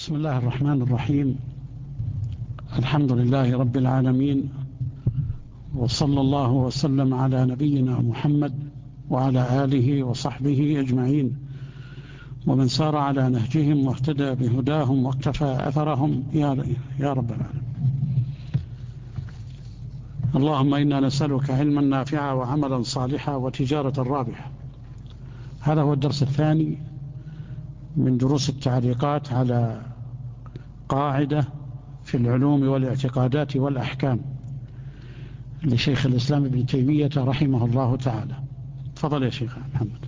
بسم الله الرحمن الرحيم. الحمد لله رب العالمين، وصلى الله وسلم على نبينا محمد وعلى آله وصحبه أجمعين، ومن سار على نهجهم واهتدى بهداهم واقتفى أثرهم يا رب العالمين. اللهم إنا نسألك علما نافعا وعملا صالحا وتجارة رابحة. هذا هو الدرس الثاني من دروس التعليقات على قاعدة في العلوم والاعتقادات والأحكام لشيخ الإسلام ابن تيمية رحمه الله تعالى. تفضل يا شيخ محمد.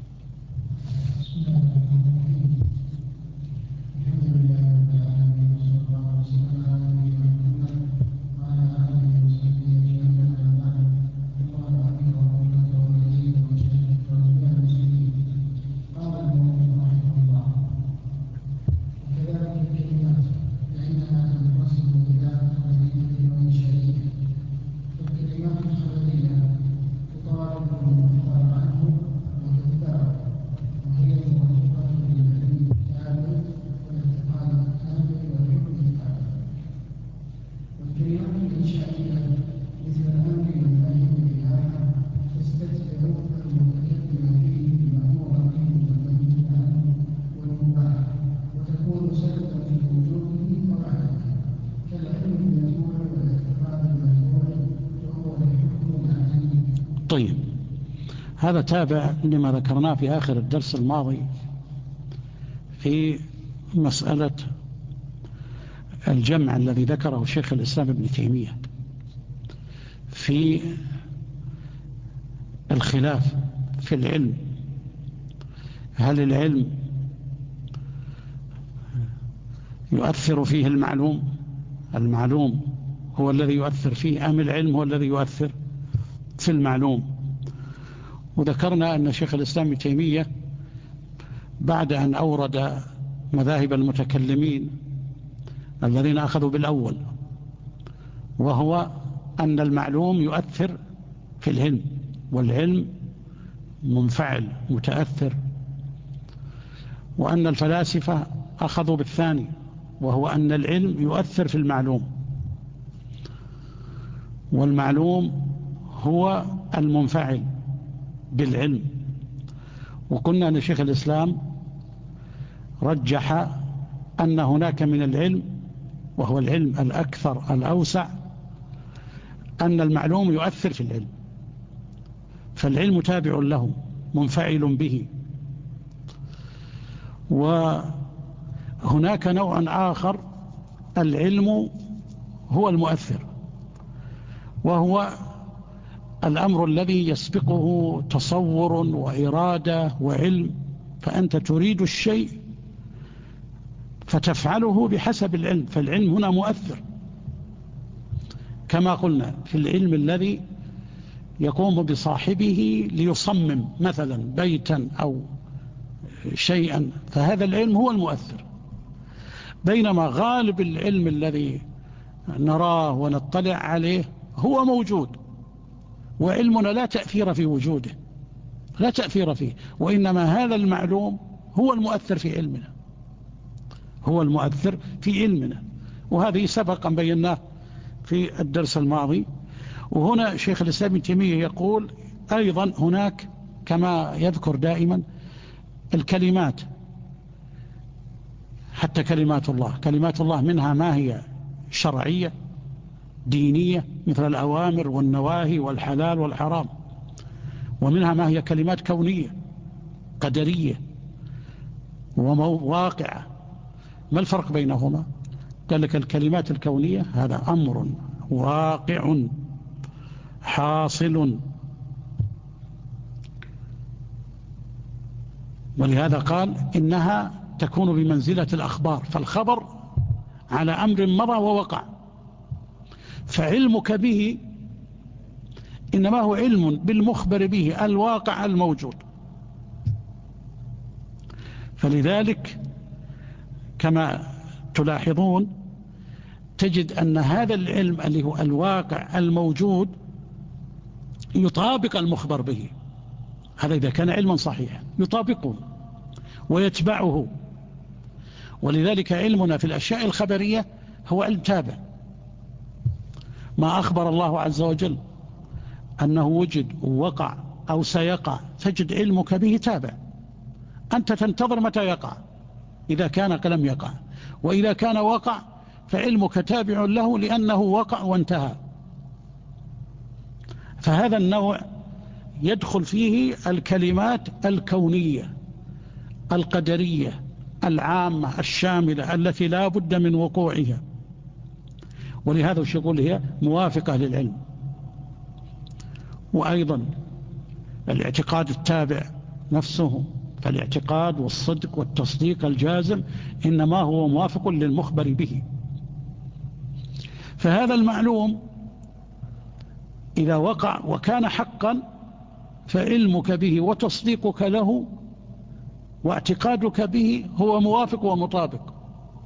طيب، هذا تابع لما ذكرناه في آخر الدرس الماضي في مسألة الجمع الذي ذكره شيخ الإسلام ابن تيمية في الخلاف في العلم. هل العلم يؤثر فيه المعلوم هو الذي يؤثر فيه، أم العلم هو الذي يؤثر في المعلوم؟ وذكرنا أن شيخ الإسلام ابن تيمية بعد أن أورد مذاهب المتكلمين الذين أخذوا بالأول، وهو أن المعلوم يؤثر في العلم، والعلم منفعل متأثر، وأن الفلاسفة أخذوا بالثاني، وهو أن العلم يؤثر في المعلوم، والمعلوم هو المنفعل بالعلم. وقلنا أن شيخ الإسلام رجح أن هناك من العلم، وهو العلم الأكثر الأوسع، أن المعلوم يؤثر في العلم، فالعلم تابع له منفعل به. وهناك نوع آخر العلم هو المؤثر، وهو الأمر الذي يسبقه تصور وإرادة وعلم، فأنت تريد الشيء فتفعله بحسب العلم، فالعلم هنا مؤثر. كما قلنا في العلم الذي يقوم بصاحبه ليصمم مثلا بيتا أو شيئا، فهذا العلم هو المؤثر. بينما غالب العلم الذي نراه ونطلع عليه هو موجود، وعلمنا لا تأثير في وجوده، لا تأثير فيه، وإنما هذا المعلوم هو المؤثر في علمنا، هو المؤثر في علمنا. وهذه سبق أن بيناه في الدرس الماضي. وهنا شيخ الإسلام ابن تيمية يقول أيضا هناك كما يذكر دائما الكلمات، حتى كلمات الله منها ما هي شرعية دينية مثل الأوامر والنواهي والحلال والحرام، ومنها ما هي كلمات كونية قدرية وواقعة. ما الفرق بينهما؟ قال لك الكلمات الكونية هذا أمر واقع حاصل، ولهذا قال إنها تكون بمنزلة الأخبار، فالخبر على أمر مضى ووقع، فعلمك به إنما هو علم بالمخبر به الواقع الموجود. فلذلك كما تلاحظون تجد أن هذا العلم اللي هو الواقع الموجود يطابق المخبر به، هذا إذا كان علما صحيحا يطابقه ويتبعه. ولذلك علمنا في الأشياء الخبرية هو علم تابع. ما أخبر الله عز وجل أنه وجد ووقع أو سيقع تجد علمك به تابع، أنت تنتظر متى يقع، إذا كان لم يقع، وإذا كان وقع فعلمك تابع له لأنه وقع وانتهى. فهذا النوع يدخل فيه الكلمات الكونية القدرية العامة الشاملة التي لا بد من وقوعها، ولهذا وش يقول هي موافقة للعلم. وأيضا الاعتقاد التابع نفسه، فالاعتقاد والصدق والتصديق الجازم إنما هو موافق للمخبر به. فهذا المعلوم إذا وقع وكان حقا فعلمك به وتصديقك له واعتقادك به هو موافق ومطابق،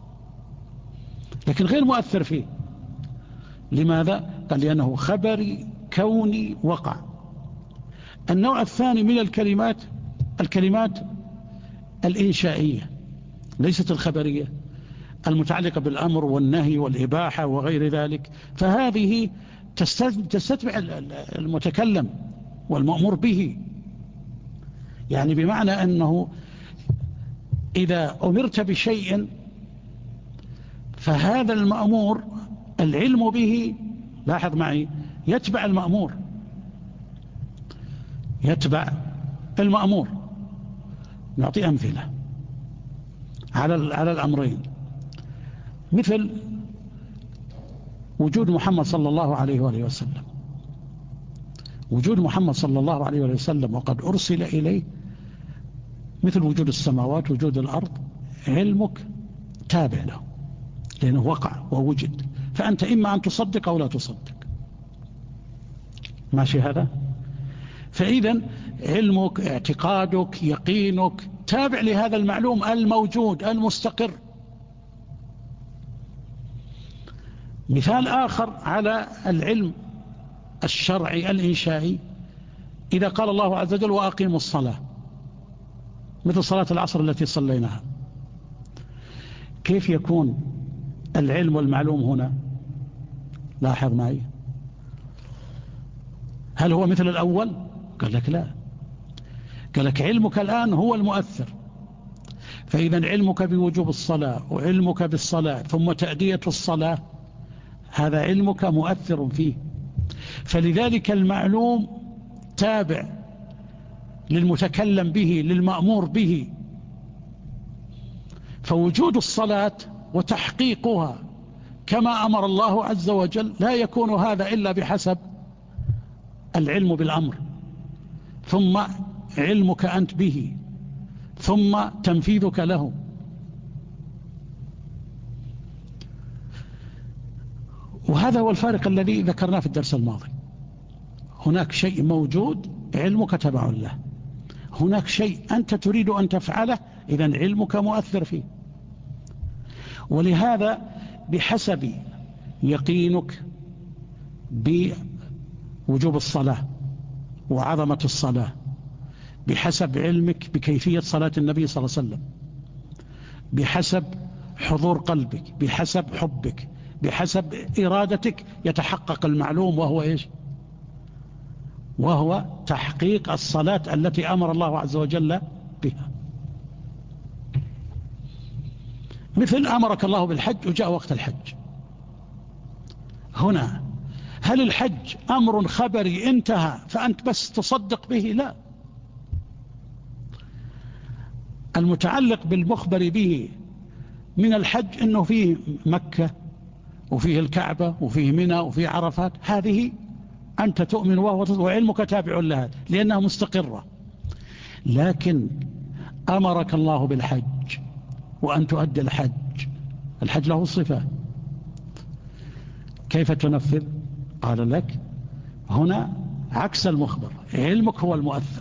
لكن غير مؤثر فيه. لماذا؟ قال لأنه خبري كوني وقع. النوع الثاني من الكلمات الإنشائية ليست الخبرية، المتعلقة بالأمر والنهي والإباحة وغير ذلك، فهذه تستتبع المتكلم والمأمور به. يعني بمعنى أنه إذا أمرت بشيء فهذا المأمور العلم به، لاحظ معي، يتبع المأمور، يتبع المأمور. نعطي أمثلة على الأمرين، مثل وجود محمد صلى الله عليه وآله وسلم. وجود محمد صلى الله عليه وآله وسلم وقد أرسل إليه، مثل وجود السماوات وجود الأرض، علمك تابع له لأنه وقع ووجد، فأنت إما أن تصدق أو لا تصدق. ماشي هذا؟ فإذا علمك اعتقادك يقينك تابع لهذا المعلوم الموجود المستقر. مثال آخر على العلم الشرعي الإنشائي، إذا قال الله عز وجل وأقيموا الصلاة، مثل صلاة العصر التي صليناها، كيف يكون العلم والمعلوم هنا؟ لاحظ معي، هل هو مثل الأول؟ قال لك لا، قال لك علمك الآن هو المؤثر. فإذا علمك بوجوب الصلاة وعلمك بالصلاة ثم تأدية الصلاة، هذا علمك مؤثر فيه. فلذلك المعلوم تابع للمتكلم به للمأمور به. فوجود الصلاة وتحقيقها كما أمر الله عز وجل لا يكون هذا إلا بحسب العلم بالأمر، ثم علمك أنت به، ثم تنفيذك له. وهذا هو الفارق الذي ذكرناه في الدرس الماضي. هناك شيء موجود علمك تبع له، هناك شيء أنت تريد أن تفعله إذن علمك مؤثر فيه. ولهذا بحسب يقينك بوجوب الصلاة وعظمة الصلاة، بحسب علمك بكيفية صلاة النبي صلى الله عليه وسلم، بحسب حضور قلبك، بحسب حبك، بحسب إرادتك، يتحقق المعلوم، وهو إيش؟ وهو تحقيق الصلاة التي أمر الله عز وجل بها. مثل أمرك الله بالحج وجاء وقت الحج. هنا هل الحج أمر خبري انتهى فأنت بس تصدق به؟ لا، المتعلق بالمخبر به من الحج أنه فيه مكة وفيه الكعبة وفيه منى وفيه عرفات، هذه أنت تؤمن وعلمك تابع لها لأنها مستقرة. لكن أمرك الله بالحج وأن تؤدي الحج، الحج له صفة، كيف تنفذ؟ قال لك هنا عكس المخبر، علمك هو المؤثر.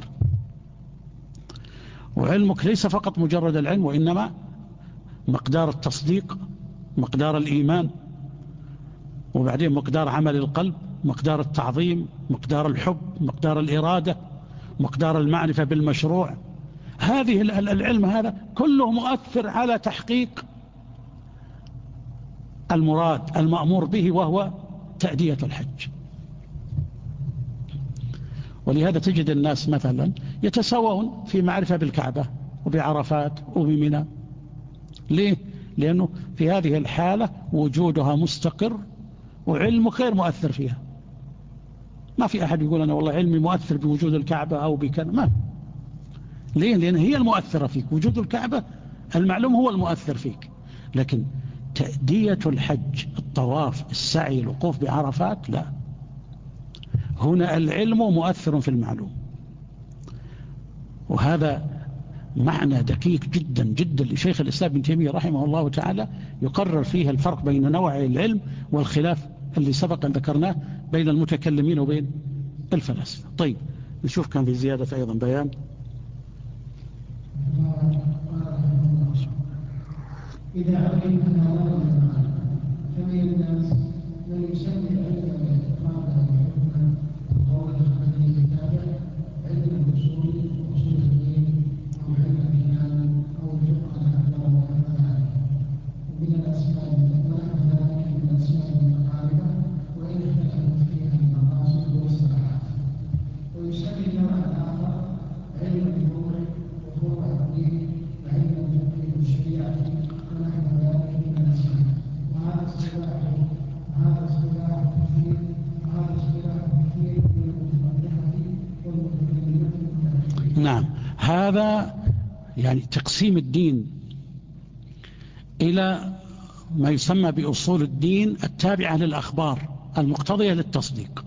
وعلمك ليس فقط مجرد العلم، وإنما مقدار التصديق، مقدار الإيمان، وبعدين مقدار عمل القلب، مقدار التعظيم، مقدار الحب، مقدار الإرادة، مقدار المعرفة بالمشروع. هذه العلم هذا كله مؤثر على تحقيق المراد المأمور به وهو تأدية الحج. ولهذا تجد الناس مثلا يتساوون في معرفة بالكعبة وبعرفات وبمنى. ليه؟ لأنه في هذه الحالة وجودها مستقر وعلمه غير مؤثر فيها. ما في أحد يقول أنا والله علمي مؤثر بوجود الكعبة أو بكذا، ما. ليه؟ لأن هي المؤثرة فيك. وجود الكعبة المعلوم هو المؤثر فيك، لكن تأدية الحج، الطواف، السعي، الوقوف بعرفات، لا. هنا العلم مؤثر في المعلوم. وهذا معنى دقيق جدا جدا لشيخ الإسلام ابن تيمية رحمه الله تعالى، يقرر فيه الفرق بين نوع العلم والخلاف اللي سبق أن ذكرناه بين المتكلمين وبين الفلاسفة. طيب نشوف كان في زيادة أيضا بيان. إذا علمنا فمن الناس من يسمي علم الاعتقاد والحكمة وقول الحديث التابع علم الأصول وأصول الدين أو علم الكلام أو الفقه الأكبر والأمثال. ومن الأسماء ذلك من الأسماء المتقاربة وإن اختلفت فيها المقاصد والاصطلاحات. ويسمي النوع الآخر علم الفروع وفروع الدين وعلم الفقه والشريعة ونحو ذلك من الأسماء. وهذا اصطلاح كثير من المتفقهة والمتكلمة المتأخرين. نعم، هذا يعني تقسيم الدين إلى ما يسمى بأصول الدين التابعة للأخبار المقتضية للتصديق،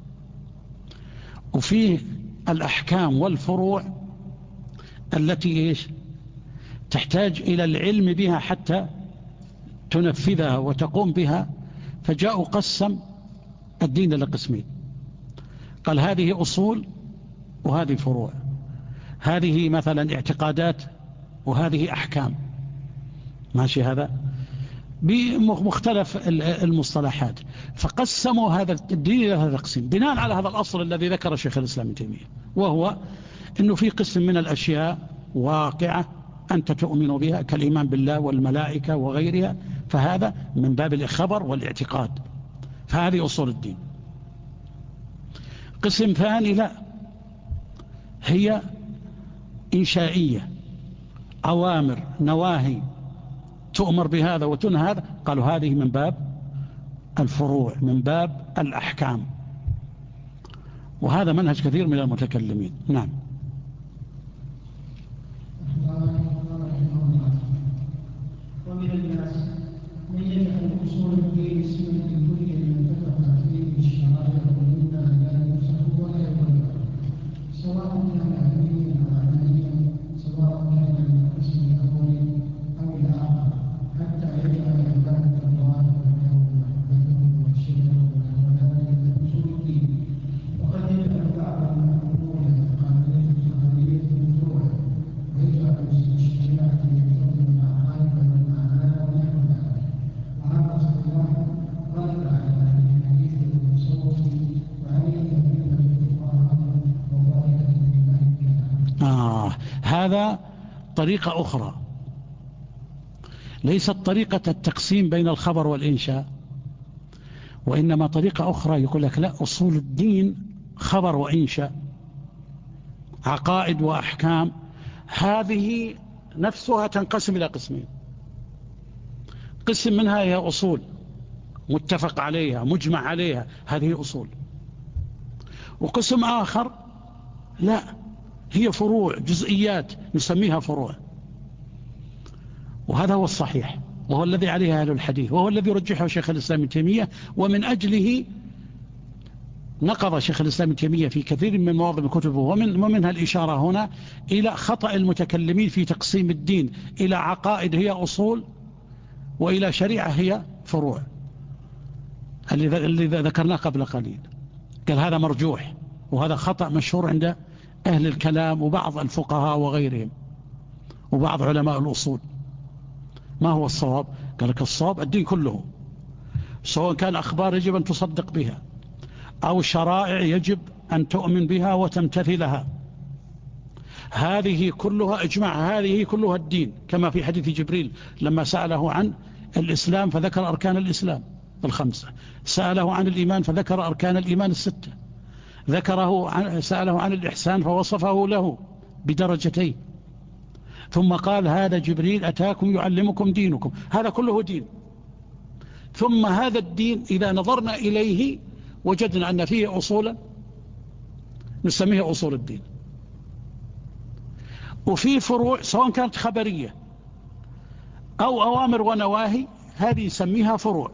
وفيه الأحكام والفروع التي تحتاج إلى العلم بها حتى تنفذها وتقوم بها. فجاءوا قسم الدين إلى قسمين، قال هذه أصول وهذه فروع، هذه مثلا اعتقادات وهذه أحكام، ماشي، هذا بمختلف المصطلحات. فقسموا هذا الدين إلى هذا القسم بناء على هذا الأصل الذي ذكر شيخ الإسلام ابن تيمية، وهو أنه في قسم من الأشياء واقعة أنت تؤمن بها كالإيمان بالله والملائكة وغيرها، فهذا من باب الخبر والاعتقاد، فهذه أصول الدين. قسم ثاني لا، هي إنشائية، أوامر، نواهي، تؤمر بهذا وتنهى هذا، قالوا هذه من باب الفروع، من باب الأحكام. وهذا منهج كثير من المتكلمين. نعم. ومن الناس من يجعل أصول الدين اسما لكل من اتفق فيه الشرائع ومما لا يفسخ ولا يغير، سواء كان علميا أو عمليا، سواء كان من القسم الأول أو الآخر، حتى يجعل عبادة الله وحده والشرك ونحو ذلك من أصول الدين. وقد يجعل بعضهم أمور اعتقادية خبرية بالفروع، ويجعل الشريعة يقتضي العقائد والمعاني ونحو ذلك. وهذا اصطلاح رد على الحديث المتصوف وعليه أدلة الفقهاء وظاهرة من الكلام. هذا طريقة أخرى، ليست طريقة التقسيم بين الخبر والإنشاء، وإنما طريقة أخرى يقول لك لا، أصول الدين خبر وإنشاء، عقائد وأحكام، هذه نفسها تنقسم إلى قسمين. قسم منها هي أصول متفق عليها مجمع عليها، هذه أصول. وقسم آخر لا، هي فروع، جزئيات نسميها فروع. وهذا هو الصحيح، وهو الذي عليه أهل الحديث، وهو الذي رجحه شيخ الإسلام ابن تيمية. ومن أجله نقض شيخ الإسلام ابن تيمية في كثير من مواضع كتبه، ومنها الإشارة هنا إلى خطأ المتكلمين في تقسيم الدين إلى عقائد هي أصول، وإلى شريعة هي فروع، اللي ذكرناه قبل قليل. قال هذا مرجوح، وهذا خطأ مشهور عند أهل الكلام وبعض الفقهاء وغيرهم وبعض علماء الأصول. ما هو الصواب؟ قال لك الصواب الدين كله، سواء كان أخبار يجب أن تصدق بها أو شرائع يجب أن تؤمن بها وتمتثلها، هذه كلها إجماع، هذه كلها الدين. كما في حديث جبريل لما سأله عن الإسلام فذكر أركان الإسلام الخمسة، سأله عن الإيمان فذكر أركان الإيمان الستة، سأله عن الإحسان فوصفه له بدرجتين، ثم قال هذا جبريل أتاكم يعلمكم دينكم، هذا كله دين. ثم هذا الدين إذا نظرنا إليه وجدنا أن فيه أصولا نسميه أصول الدين، وفي فروع سواء كانت خبرية أو أوامر ونواهي هذه يسميها فروع،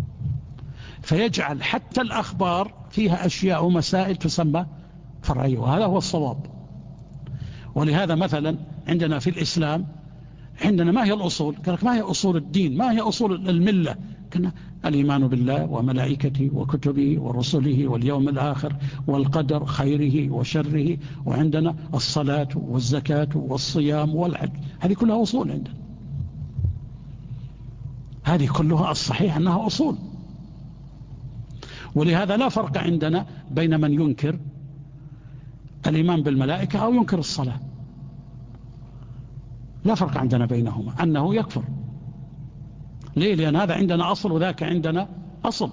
فيجعل حتى الأخبار فيها أشياء ومسائل تسمى فرعية، وهذا هو الصواب. ولهذا مثلا عندنا في الإسلام عندنا ما هي الأصول؟ قال لك ما هي أصول الدين؟ ما هي أصول الملة؟ كنا الإيمان بالله وملائكته وكتبه ورسله واليوم الآخر والقدر خيره وشره، وعندنا الصلاة والزكاة والصيام والحج، هذه كلها أصول عندنا، هذه كلها الصحيح أنها أصول. ولهذا لا فرق عندنا بين من ينكر الإيمان بالملائكة أو ينكر الصلاة، لا فرق عندنا بينهما، أنه يكفر. ليه؟ لأن هذا عندنا أصل وذاك عندنا أصل.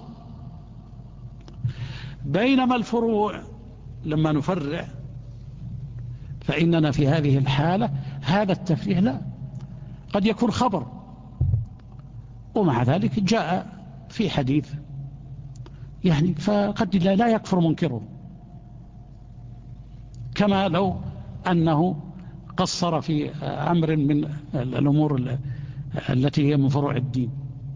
بينما الفروع لما نفرع فإننا في هذه الحالة هذا التفريع لا، قد يكون خبر ومع ذلك جاء في حديث يعني فقد لا يكفر منكره، كما لو أنه قصر في أمر من الأمور التي هي من فروع الدين.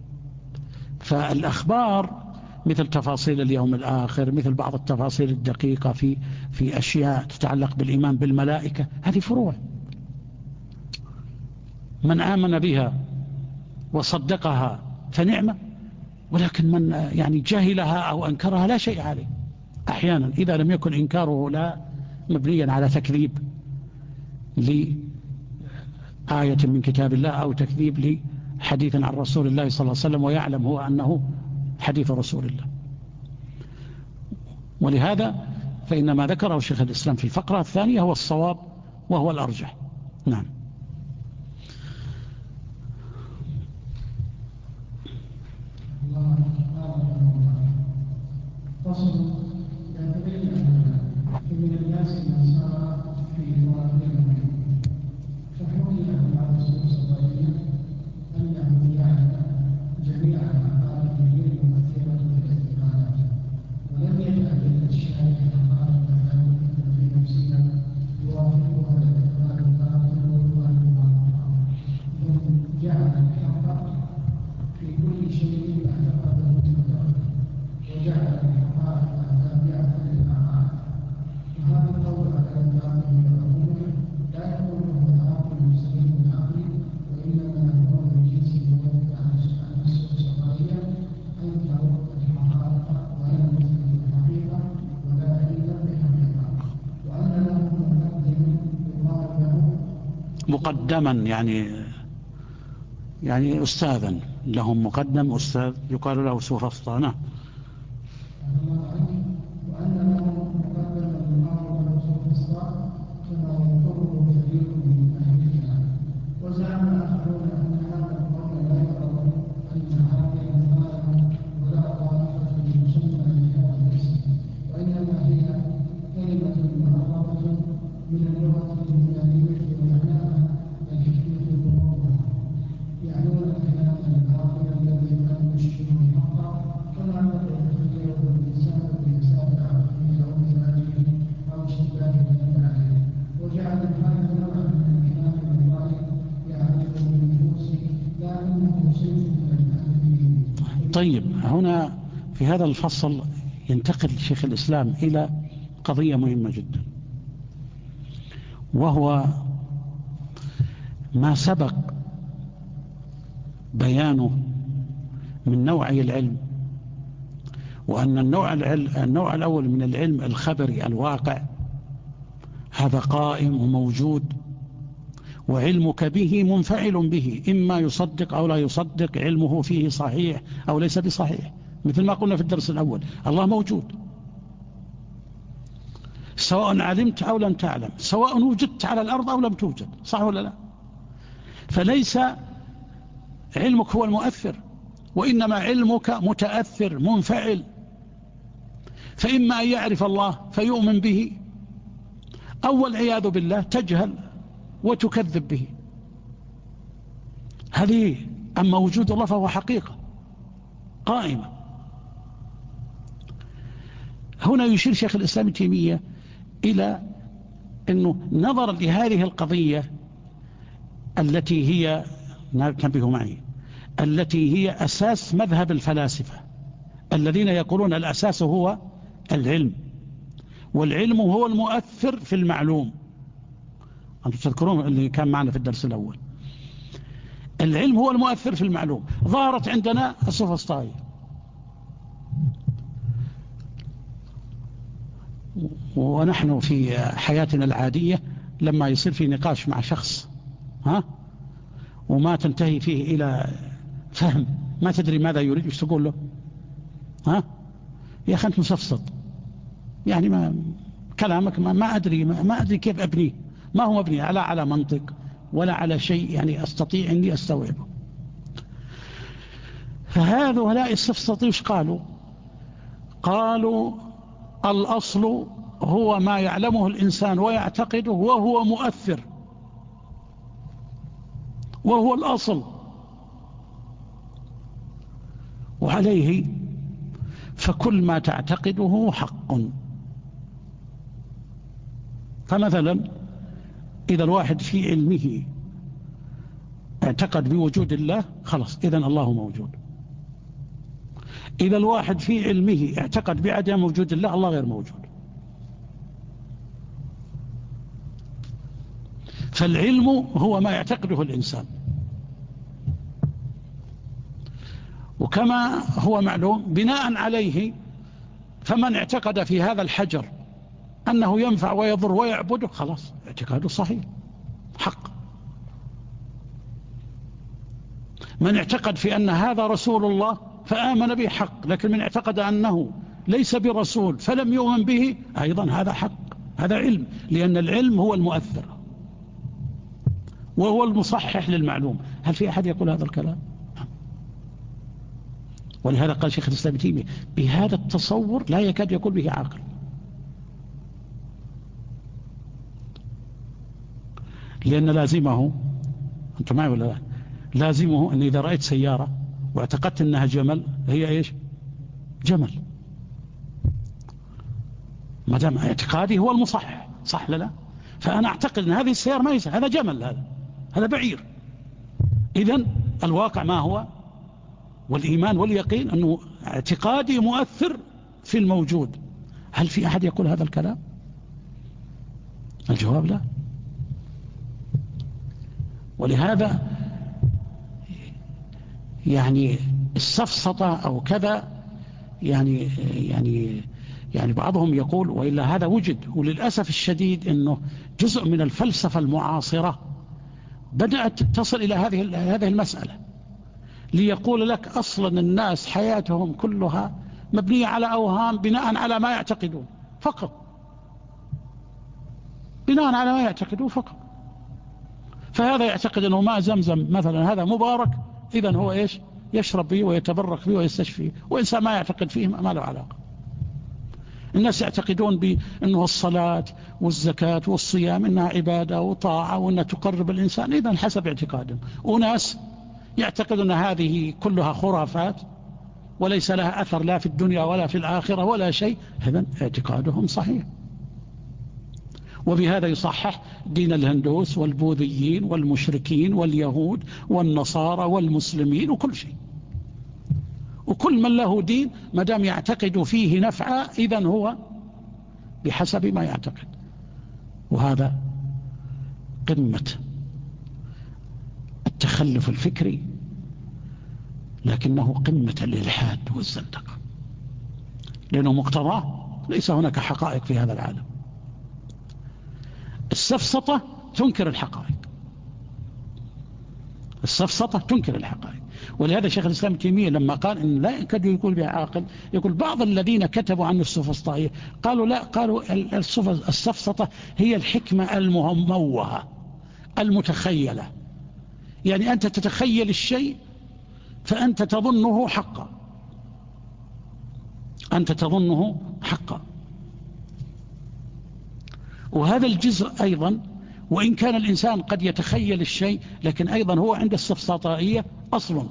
فالأخبار مثل تفاصيل اليوم الآخر، مثل بعض التفاصيل الدقيقة في أشياء تتعلق بالإيمان بالملائكة، هذه فروع من آمن بها وصدقها فنعمة، ولكن من يعني جهلها أو أنكرها لا شيء عليه. أحيانا إذا لم يكن إنكاره لا مبنيا على تكذيب لآية من كتاب الله أو تكذيب لحديث عن رسول الله صلى الله عليه وسلم ويعلم هو أنه حديث رسول الله. ولهذا فإن ما ذكره شيخ الإسلام في الفقرة الثانية هو الصواب وهو الأرجح. نعم. فصل لا تبين من الناس من صار في مواطنهم فحكي له بعض الصوفيين انه يعلم جميع العقائد الدين المؤثره في الاعتقادات، ولم يجعل للاشياء حقائق ثابته في نفسها يوافقها الاعتقاد الباطل والمعارضه، بل جعل الحق في كل شيء اعتقاده متفردا، وجعل الحقائق تابعه للعقائد. وهذا القول على الباطل والعقول لا يقوله عاقل سليم العقل، وانما هو من جنس الوجود عن الصغيريه انكروا الحقائق ولا مثل الحقيقه ولا علم بحقيقه، وان له مقدم يقال له مقدما يعني أستاذا لهم مقدم أستاذ يقال له سوفسطانة. وأن له مقدما يقال له سوفسطان كما يقره كثير من أهل الكلام. وزعم آخرون أن هذا القول لا يقر أن هذه المعارضة ولا طائفة مسمى لهذا الاسم، وإنما هي كلمة مأخوذة من اللغة اليونانية ومعناها الحكمة بموضوعها، يعنون الكلام الباطل الذي لا يشبه الحق، كما يتخيره الإنسان بحساب عقله أو مزاجه أو اشتباه الدين عليه، وجعل هذا نوعا من الكلام الغالب يعرفه بالنفوس لكنه صنف من التأثير. طيب، هنا في هذا الفصل ينتقل شيخ الإسلام إلى قضية مهمة جدا، وهو ما سبق بيانه من نوعي العلم، وأن النوع الأول من العلم الخبري الواقع هذا قائم وموجود، وعلمك به منفعل به، إما يصدق أو لا يصدق، علمه فيه صحيح أو ليس بصحيح، مثل ما قلنا في الدرس الأول الله موجود سواء علمت أو لم تعلم، سواء وجدت على الأرض أو لم توجد، صح ولا لا؟ فليس علمك هو المؤثر، وإنما علمك متأثر منفعل، فإما أن يعرف الله فيؤمن به، أو والعياذ بالله تجهل وتكذب به. هذه أما وجود الله فهو حقيقة قائمة. هنا يشير شيخ الإسلام ابن تيمية إلى أنه نظرا لهذه القضية التي هي، نبه معي، التي هي أساس مذهب الفلاسفة الذين يقولون الأساس هو العلم، والعلم هو المؤثر في المعلوم. أنتم تذكرون اللي كان معنا في الدرس الأول، العلم هو المؤثر في المعلوم. ظهرت عندنا السوفسطائية، ونحن في حياتنا العادية لما يصير في نقاش مع شخص وما تنتهي فيه إلى فهم، ما تدري ماذا يريد، ايش تقول له؟ يا أخي أنت مصفصط، يعني ما كلامك ما أدري كيف أبنيه، ما هو مبني على منطق ولا على شيء يعني أستطيع أني أستوعبه. فهؤلاء السفسطي وش قالوا؟ قالوا الأصل هو ما يعلمه الإنسان ويعتقده وهو مؤثر، وهو الأصل، وعليه فكل ما تعتقده حق. فمثلا إذا الواحد في علمه اعتقد بوجود الله، خلاص إذن الله موجود. إذا الواحد في علمه اعتقد بعدم وجود الله، الله غير موجود. فالعلم هو ما يعتقده الإنسان، وكما هو معلوم بناء عليه فمن اعتقد في هذا الحجر أنه ينفع ويضر ويعبده، خلاص اعتقاده صحيح حق. من اعتقد في أن هذا رسول الله فآمن به حق، لكن من اعتقد أنه ليس برسول فلم يؤمن به أيضا هذا حق، هذا علم، لأن العلم هو المؤثر وهو المصحح للمعلوم. هل في أحد يقول هذا الكلام؟ ولهذا قال شيخ الإسلام ابن تيمية بهذا التصور لا يكاد يقول به عاقل. لأن لازمه، أنتم معي ولا لا؟ لازمه أن إذا رأيت سيارة واعتقدت أنها جمل، هي إيش؟ جمل، ما دام اعتقادي هو المصحح، صح لا؟ فأنا أعتقد أن هذه السيارة ما يسهل، هذا جمل، هذا بعير. إذن الواقع ما هو؟ والإيمان واليقين أنه اعتقادي مؤثر في الموجود. هل في أحد يقول هذا الكلام؟ الجواب لا. ولهذا يعني السفسطة أو كذا يعني بعضهم يقول، وإلا هذا وجد، وللأسف الشديد أنه جزء من الفلسفة المعاصرة بدأت تصل إلى هذه المسألة، ليقول لك أصلا الناس حياتهم كلها مبنية على أوهام بناء على ما يعتقدون فقط، بناء على ما يعتقدون فقط. فهذا يعتقد أنه ماء زمزم مثلا هذا مبارك، إذن هو إيش؟ يشرب به ويتبرك به ويستشفي، وإنسان ما يعتقد فيه ما له علاقة. الناس يعتقدون بأنه الصلاة والزكاة والصيام إنها عبادة وطاعة وأنها تقرب الإنسان، إذن حسب اعتقادهم. وناس يعتقدون هذه كلها خرافات وليس لها أثر لا في الدنيا ولا في الآخرة ولا شيء، إذن اعتقادهم صحيح. وبهذا يصحح دين الهندوس والبوذيين والمشركين واليهود والنصارى والمسلمين وكل شيء. وكل من له دين ما دام يعتقد فيه نفعا إذن هو بحسب ما يعتقد. وهذا قمة التخلف الفكري، لكنه قمة الإلحاد والزندقة، لأنه مقتضاه ليس هناك حقائق في هذا العالم. السفسطة تنكر الحقائق، السفسطة تنكر الحقائق. ولهذا شيخ الإسلام ابن تيمية لما قال إن لا يكاد يقول بها عاقل، يقول بعض الذين كتبوا عن السفسطائية قالوا لا، قالوا السفسطة هي الحكمة المموهة المتخيلة، يعني أنت تتخيل الشيء فأنت تظنه حقا، أنت تظنه حقا. وهذا الجزء أيضا وإن كان الإنسان قد يتخيل الشيء، لكن أيضا هو عند السفسطائية أصل.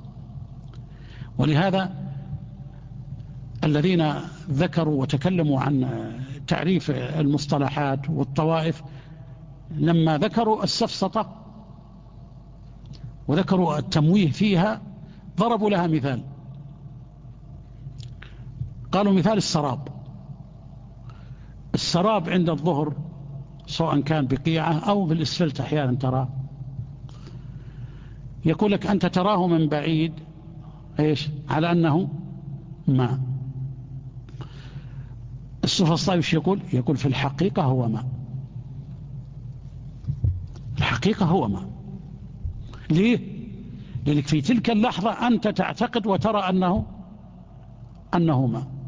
ولهذا الذين ذكروا وتكلموا عن تعريف المصطلحات والطوائف لما ذكروا السفسطة وذكروا التمويه فيها ضربوا لها مثال، قالوا مثال السراب. السراب عند الظهر سواء كان بقيعة أو بالإسفلت أحيانا تراه، يقول لك أنت تراه من بعيد إيش على أنه ماء. السفسطائي وش يقول في الحقيقة هو ماء، الحقيقة هو ماء. ليه؟ لأنك في تلك اللحظة أنت تعتقد وترى أنه ماء.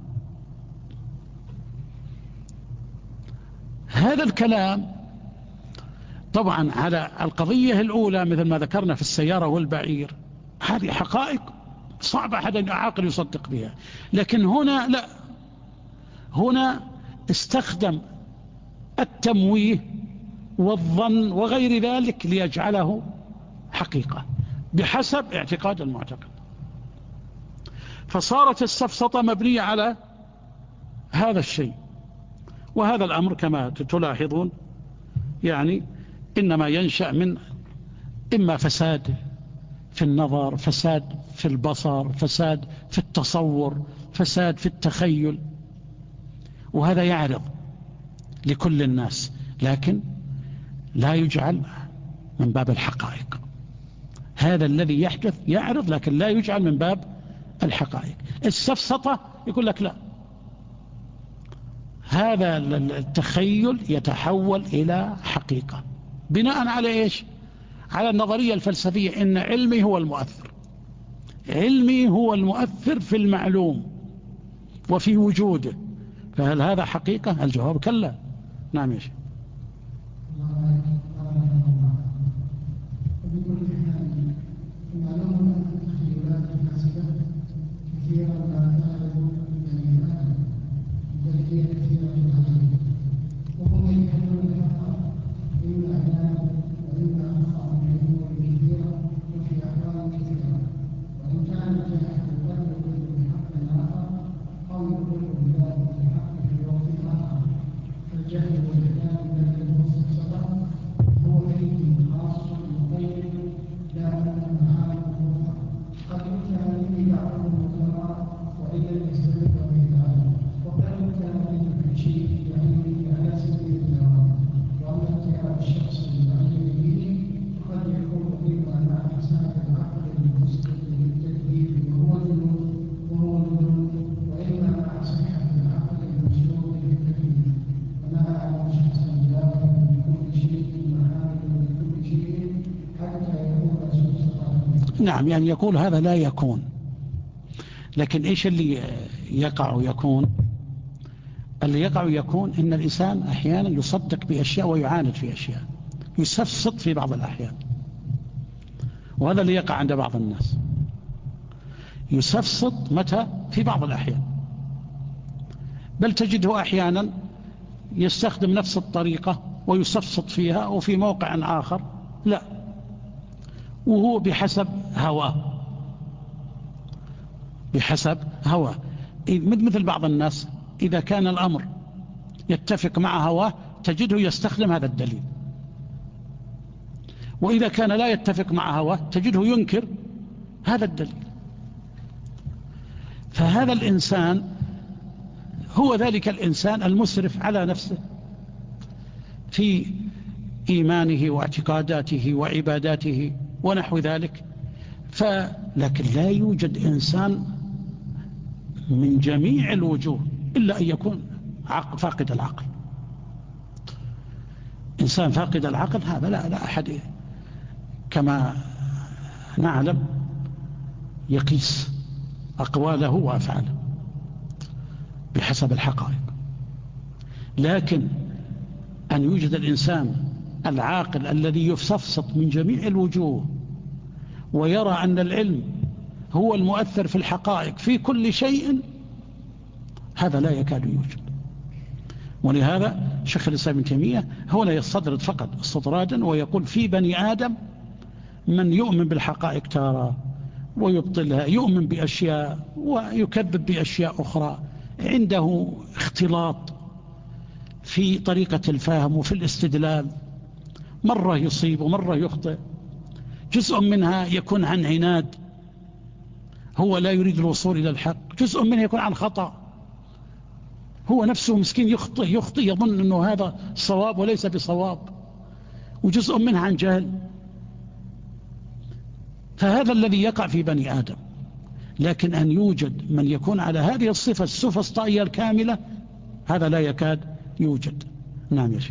هذا الكلام طبعا على القضية الأولى مثل ما ذكرنا في السيارة والبعير، هذه حقائق صعبة أحد عاقل يصدق بها. لكن هنا لا، هنا استخدم التمويه والظن وغير ذلك ليجعله حقيقة بحسب اعتقاد المعتقد. فصارت السفسطة مبنية على هذا الشيء. وهذا الأمر كما تلاحظون يعني إنما ينشأ من إما فساد في النظر، فساد في البصر، فساد في التصور، فساد في التخيل، وهذا يعرض لكل الناس لكن لا يجعل من باب الحقائق. هذا الذي يحدث يعرض لكن لا يجعل من باب الحقائق. السفسطة يقول لك لا، هذا التخيل يتحول إلى حقيقة بناء على إيش؟ على النظرية الفلسفية إن علمي هو المؤثر، علمي هو المؤثر في المعلوم وفي وجوده. فهل هذا حقيقة؟ الجواب كلا. نعم يا شيخ. نعم، يعني يقول هذا لا يكون. لكن إيش اللي يقع يكون؟ اللي يقع يكون إن الإنسان أحيانا يصدق بأشياء ويعاند في أشياء، يسفسط في بعض الأحيان. وهذا اللي يقع عند بعض الناس، يسفسط متى؟ في بعض الأحيان. بل تجده أحيانا يستخدم نفس الطريقة ويسفسط فيها، وفي موقع آخر لا، وهو بحسب هواه، بحسب هواه. مثل بعض الناس إذا كان الأمر يتفق مع هواه تجده يستخدم هذا الدليل، وإذا كان لا يتفق مع هواه تجده ينكر هذا الدليل. فهذا الإنسان هو ذلك الإنسان المسرف على نفسه في إيمانه واعتقاداته وعباداته ونحو ذلك. لكن لا يوجد إنسان من جميع الوجوه إلا أن يكون فاقد العقل. إنسان فاقد العقل هذا لا أحد كما نعلم يقيس أقواله وأفعاله بحسب الحقائق. لكن أن يوجد الإنسان العاقل الذي يفسفسط من جميع الوجوه ويرى أن العلم هو المؤثر في الحقائق في كل شيء، هذا لا يكاد يوجد. ولهذا شيخ الإسلام ابن تيمية هنا يستطرد فقط استطرادا ويقول في بني آدم من يؤمن بالحقائق تارة ويبطلها، يؤمن بأشياء ويكذب بأشياء أخرى، عنده اختلاط في طريقة الفهم وفي الاستدلال، مرة يصيب ومرة يخطئ. جزء منها يكون عن عناد، هو لا يريد الوصول إلى الحق. جزء منها يكون عن خطأ، هو نفسه مسكين يخطئ يظن أنه هذا صواب وليس بصواب. وجزء منها عن جهل. فهذا الذي يقع في بني آدم. لكن أن يوجد من يكون على هذه الصفة السوفسطائية الكاملة، هذا لا يكاد يوجد. نعم يا شيخ.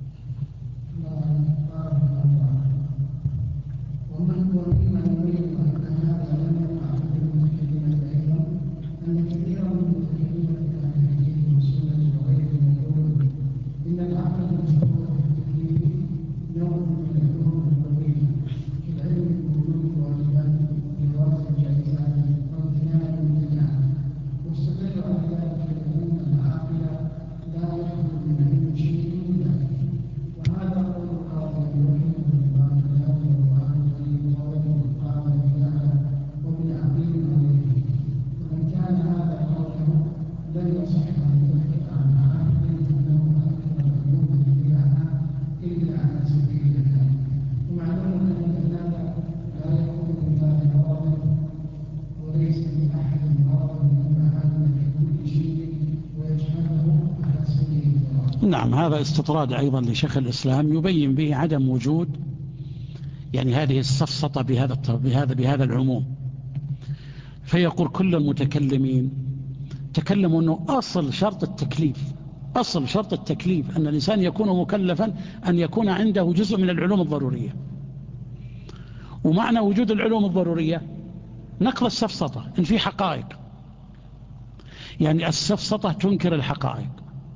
نعم، هذا استطراد أيضا لشيخ الإسلام يبين به عدم وجود يعني هذه السفسطة بهذا العموم. فيقول كل المتكلمين تكلموا أنه أصل شرط التكليف أن الإنسان يكون مكلفا أن يكون عنده جزء من العلوم الضرورية. ومعنى وجود العلوم الضرورية نقل السفسطة إن في حقائق، يعني السفسطة تنكر الحقائق.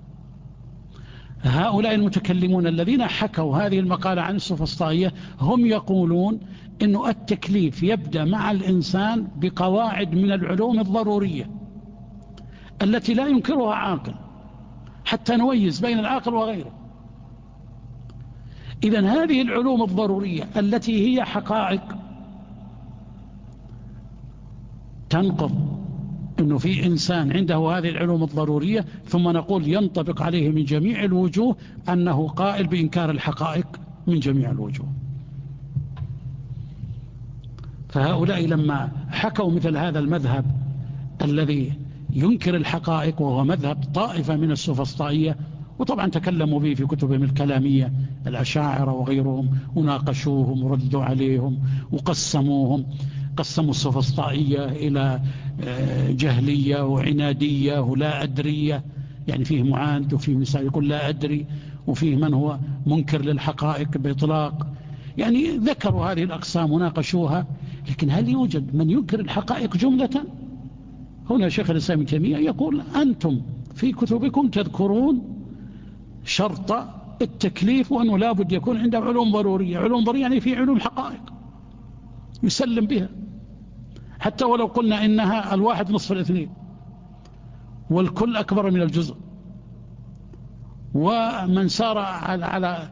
هؤلاء المتكلمون الذين حكوا هذه المقالة عن السفسطائية هم يقولون إن التكليف يبدأ مع الإنسان بقواعد من العلوم الضرورية التي لا ينكرها عاقل حتى نميز بين العاقل وغيره. إذن هذه العلوم الضرورية التي هي حقائق تنقض أنه في إنسان عنده هذه العلوم الضرورية ثم نقول ينطبق عليه من جميع الوجوه أنه قائل بإنكار الحقائق من جميع الوجوه. فهؤلاء لما حكوا مثل هذا المذهب الذي ينكر الحقائق وهو مذهب طائفة من السفسطائية، وطبعا تكلموا به في كتبهم الكلامية الأشاعرة وغيرهم وناقشوهم وردوا عليهم وقسموا السفسطائية إلى جهلية وعنادية ولا أدرية، يعني فيه معاند وفيه مثال يقول لا أدري، وفيه من هو منكر للحقائق بإطلاق. يعني ذكروا هذه الأقسام وناقشوها. لكن هل يوجد من ينكر الحقائق جملة؟ هنا شيخ الإسلام ابن تيمية يقول أنتم في كتبكم تذكرون شرط التكليف وأنه لا بد يكون عنده علوم ضرورية. علوم ضرورية يعني في علوم حقائق يسلم بها، حتى ولو قلنا إنها الواحد نصف الاثنين والكل أكبر من الجزء، ومن سار على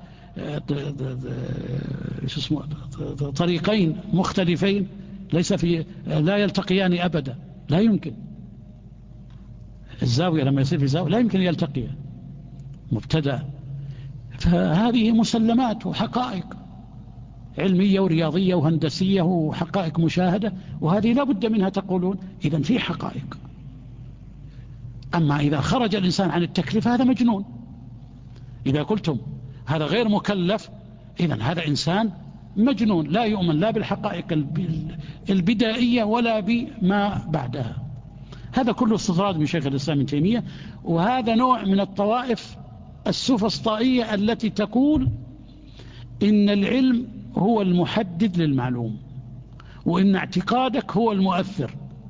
طريقين مختلفين لا يلتقيان أبدا، لا يمكن. الزاوية لما يصير في زاوية لا يمكن يلتقيان مبتدأ. فهذه مسلمات وحقائق علمية ورياضية وهندسية وحقائق مشاهدة، وهذه لا بد منها تقولون. إذن في حقائق. أما إذا خرج الإنسان عن التكليف هذا مجنون. إذا قلتم هذا غير مكلف إذن هذا إنسان مجنون لا يؤمن لا بالحقائق البدائية ولا بما بعدها. هذا كله استطراد من شيخ الإسلام ابن تيمية. وهذا نوع من الطوائف السفسطائية التي تقول إن العلم هو المحدد للمعلوم وإن اعتقادك هو المؤثر.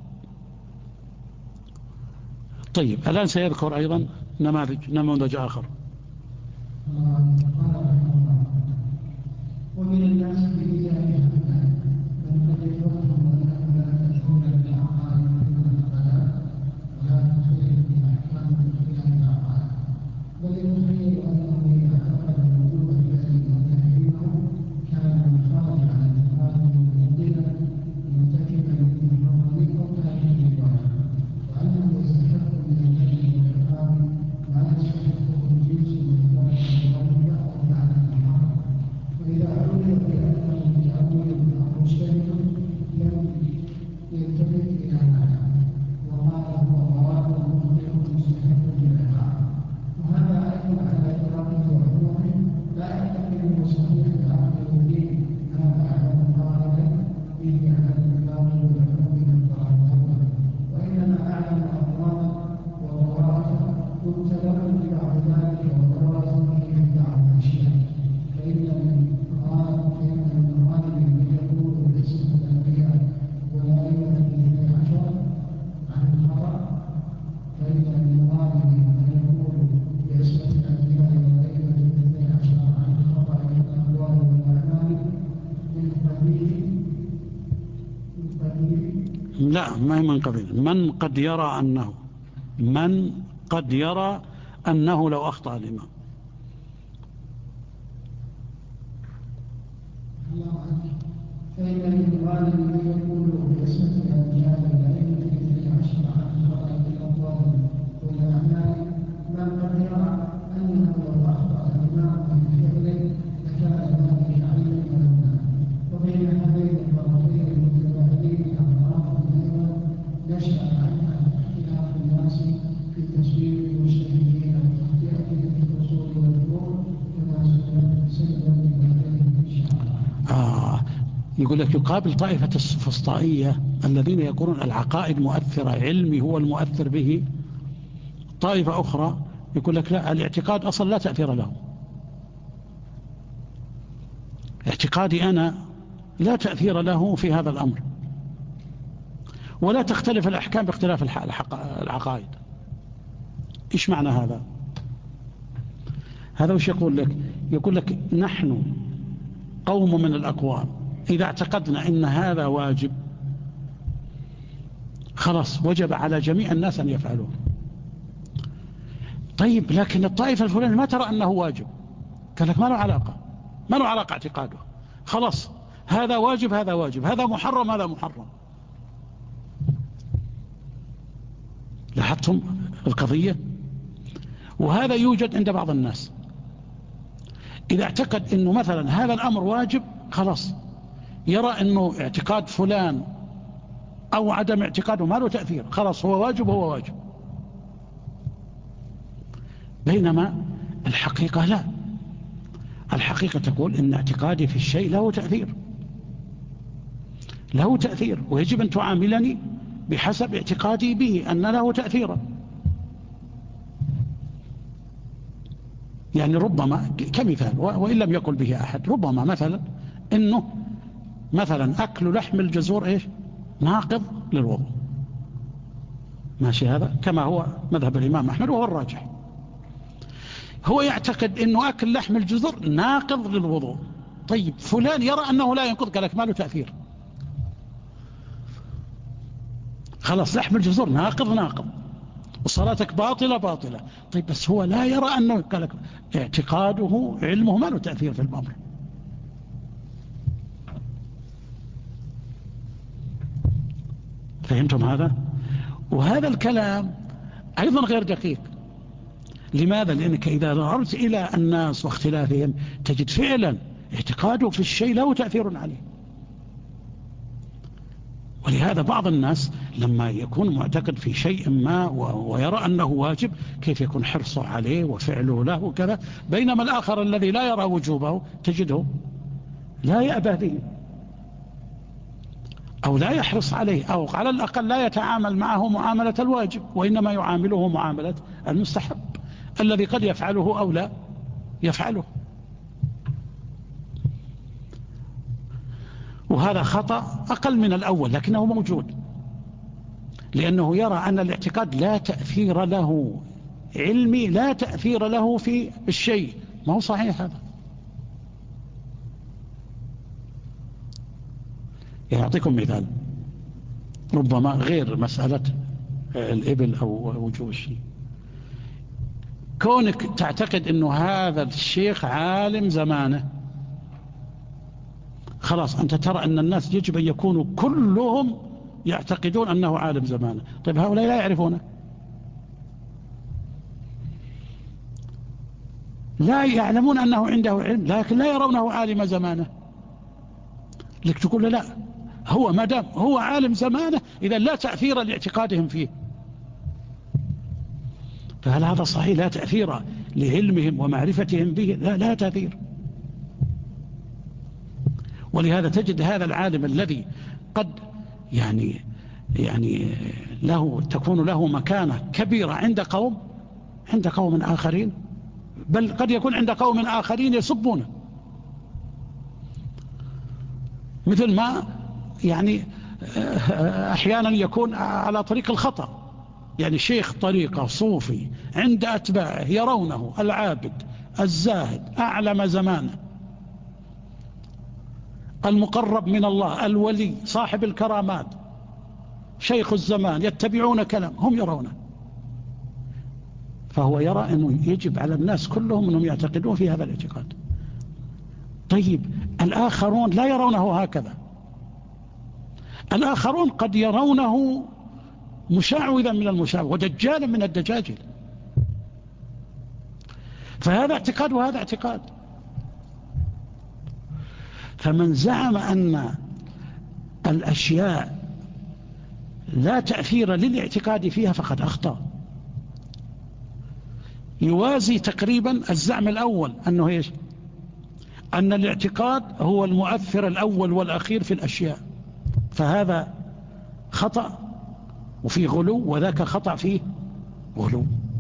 طيب الآن سيذكر أيضا نموذج آخر. ومن الناس من قد يتوهم أنهم لا تدخلون لا، ما هي من قبيل من قد يرى أنه، من قد يرى أنه لو أخطأ الإمام. فإن الغالب من يقول باسمة الأنبياء والأئمة الذين عشر عن خطأ الأقوال والأعمال من قد يرى أنه لو أخطأ الإمام في فعله لكان ذلك علما ولنا. وبين هذين الطرفين المتباعدين أمران أيضا نشأ عنها اختلاف الناس في تسوير المجتهدين وتخطئتهم في الأصول والفروع كما سنبين بعدين إن شاء الله. يقول لك يقابل طائفة السفسطائية الذين يقولون العقائد مؤثرة، علمي هو المؤثر به. طائفة أخرى يقول لك لا، الاعتقاد أصلا لا تأثير له، اعتقادي أنا لا تأثير له في هذا الأمر، ولا تختلف الأحكام باختلاف العقائد. إيش معنى هذا؟ هذا وش يقول لك؟ يقول لك نحن قوم من الأقوام إذا اعتقدنا إن هذا واجب خلاص وجب على جميع الناس أن يفعلوه. طيب لكن الطائفة الفلانية ما ترى أنه واجب، قال لك ما له علاقة، ما له علاقة اعتقاده، خلاص هذا واجب هذا واجب، هذا محرم هذا محرم. لاحظتم القضية؟ وهذا يوجد عند بعض الناس، إذا اعتقد أنه مثلا هذا الأمر واجب خلاص يرى أنه اعتقاد فلان أو عدم اعتقاده ما له تأثير، خلاص هو واجب هو واجب. بينما الحقيقة لا، الحقيقة تقول إن اعتقادي في الشيء له تأثير، له تأثير، ويجب أن تعاملني بحسب اعتقادي به أن له تأثيرا. يعني ربما كمثال وإن لم يقل به أحد، ربما مثلا إنه مثلا أكل لحم الجزور إيش ناقض للوضوء، ماشي، هذا كما هو مذهب الإمام أحمد وهو الراجح. هو يعتقد إنه أكل لحم الجزور ناقض للوضوء. طيب فلان يرى أنه لا ينقض، قال لك ما له تأثير، خلاص لحم الجزور ناقض ناقض وصلاتك باطلة باطلة. طيب بس هو لا يرى أنه، قال لك اعتقاده علمه ما له تأثير في الأمر. فهمتم هذا؟ وهذا الكلام أيضا غير دقيق. لماذا؟ لأنك إذا نظرت إلى الناس واختلافهم تجد فعلا اعتقاده في الشيء له تأثير عليه. ولهذا بعض الناس لما يكون معتقد في شيء ما ويرى أنه واجب كيف يكون حرصه عليه وفعله له وكذا، بينما الآخر الذي لا يرى وجوبه تجده لا يأبه به أو لا يحرص عليه، أو على الأقل لا يتعامل معه معاملة الواجب، وإنما يعامله معاملة المستحب الذي قد يفعله أو لا يفعله. وهذا خطأ أقل من الأول لكنه موجود، لأنه يرى أن الاعتقاد لا تأثير له، علمي لا تأثير له في الشيء. ما هو صحيح هذا. يعطيكم مثال ربما غير مسألة الإبل أو وجوه الشيء. كونك تعتقد أنه هذا الشيخ عالم زمانه، خلاص أنت ترى أن الناس يجب أن يكونوا كلهم يعتقدون أنه عالم زمانه. طيب هؤلاء لا يعرفونه، لا يعلمون أنه عنده علم لكن لا يرونه عالم زمانه. لك تقول له لا، هو ما دام هو عالم زمانه إذا لا تأثير لاعتقادهم فيه. فهل هذا صحيح؟ لا تأثير لعلمهم ومعرفتهم به، لا تأثير. ولهذا تجد هذا العالم الذي قد يعني تكون له مكانة كبيرة عند قوم آخرين، بل قد يكون عند قوم آخرين يسبونه، مثل ما أحيانا يكون على طريق الخطأ. يعني شيخ طريقة صوفي عند أتباعه يرونه العابد الزاهد أعلم زمانه المقرب من الله الولي صاحب الكرامات، شيخ الزمان يتبعون كلام هم يرونه، فهو يرى أنه يجب على الناس كلهم أنهم يعتقدون في هذا الاعتقاد. طيب الآخرون لا يرونه هكذا، الآخرون قد يرونه مشعوذا من المشعوذ ودجالا من الدجاجل، فهذا اعتقاد وهذا اعتقاد. فمن زعم أن الأشياء لا تأثير للاعتقاد فيها فقد أخطأ. يوازي تقريبا الزعم الأول أنه إيش؟ أن الاعتقاد هو المؤثر الأول والأخير في الأشياء، فهذا خطأ وفيه غلو، وذاك خطأ فيه غلو.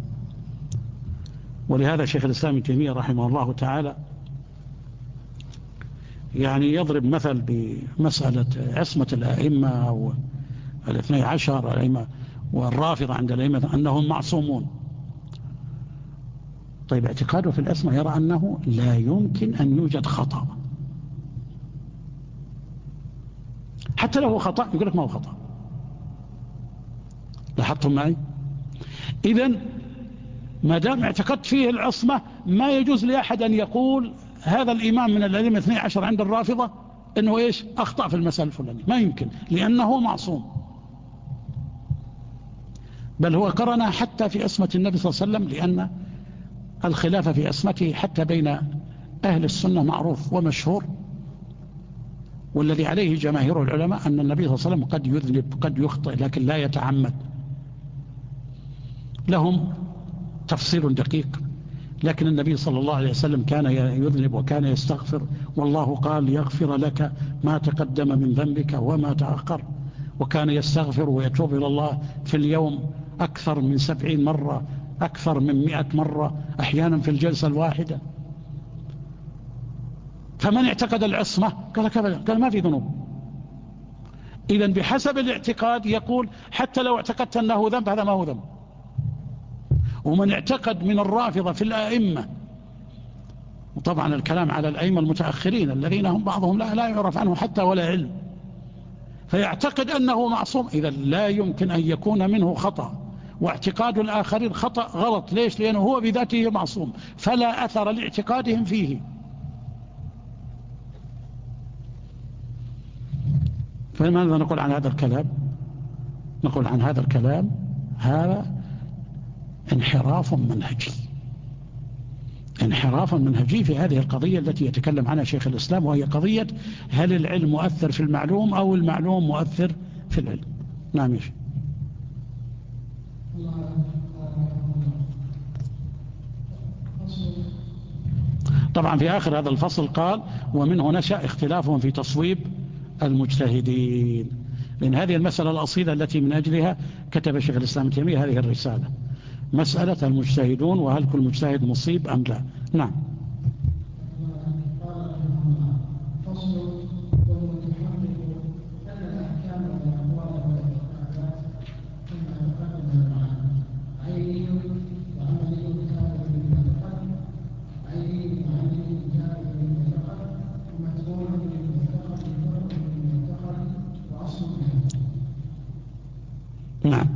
ولهذا شيخ الإسلام ابن تيمية رحمه الله تعالى يعني يضرب مثل بمسألة عصمة الأئمة أو الاثني عشر الأئمة والرافضة عند الأئمة أنهم معصومون. طيب اعتقاده في العصمة يرى أنه لا يمكن أن يوجد خطأ، حتى لو خطأ يقول لك ما هو خطأ. لاحظتم معي؟ إذن ما دام اعتقدت فيه العصمة ما يجوز لأحد أن يقول هذا الإمام من الأئمة 12 عند الرافضة أنه إيش أخطأ في المسألة الفلانية، ما يمكن، لأنه معصوم. بل هو قرن حتى في عصمة النبي صلى الله عليه وسلم، لأن الخلاف في عصمته حتى بين أهل السنة معروف ومشهور، والذي عليه جماهير العلماء أن النبي صلى الله عليه وسلم قد يذنب قد يخطئ لكن لا يتعمد. لهم تفصيل دقيق، لكن النبي صلى الله عليه وسلم كان يذنب وكان يستغفر، والله قال يغفر لك ما تقدم من ذنبك وما تأخر، وكان يستغفر ويتوب إلى الله في اليوم أكثر من 70 مرة، أكثر من 100 مرة، أحيانا في الجلسة الواحدة. فمن اعتقد العصمة قال ما في ذنوب. إذن بحسب الاعتقاد يقول حتى لو اعتقدت أنه ذنب هذا ما هو ذنب. ومن اعتقد من الرافضة في الآئمة، وطبعا الكلام على الأئمة المتأخرين الذين هم بعضهم لا يعرف عنه حتى ولا علم، فيعتقد أنه معصوم، إذا لا يمكن أن يكون منه خطأ، واعتقاد الآخرين خطأ غلط. ليش؟ لأنه هو بذاته معصوم، فلا أثر لاعتقادهم فيه. فماذا نقول عن هذا الكلام؟ نقول عن هذا الكلام هذا انحراف منهجي، انحراف منهجي في هذه القضية التي يتكلم عنها شيخ الإسلام، وهي قضية هل العلم مؤثر في المعلوم أو المعلوم مؤثر في العلم. نعم يا شيخ. طبعا في آخر هذا الفصل قال ومنه نشأ اختلافهم في تصويب المجتهدين، لأن هذه المسألة الأصيلة التي من أجلها كتب شيخ الإسلام ابن تيمية هذه الرسالة، مسألة المجتهدون وهل كل مجتهد مصيب أم لا. نعم. نعم.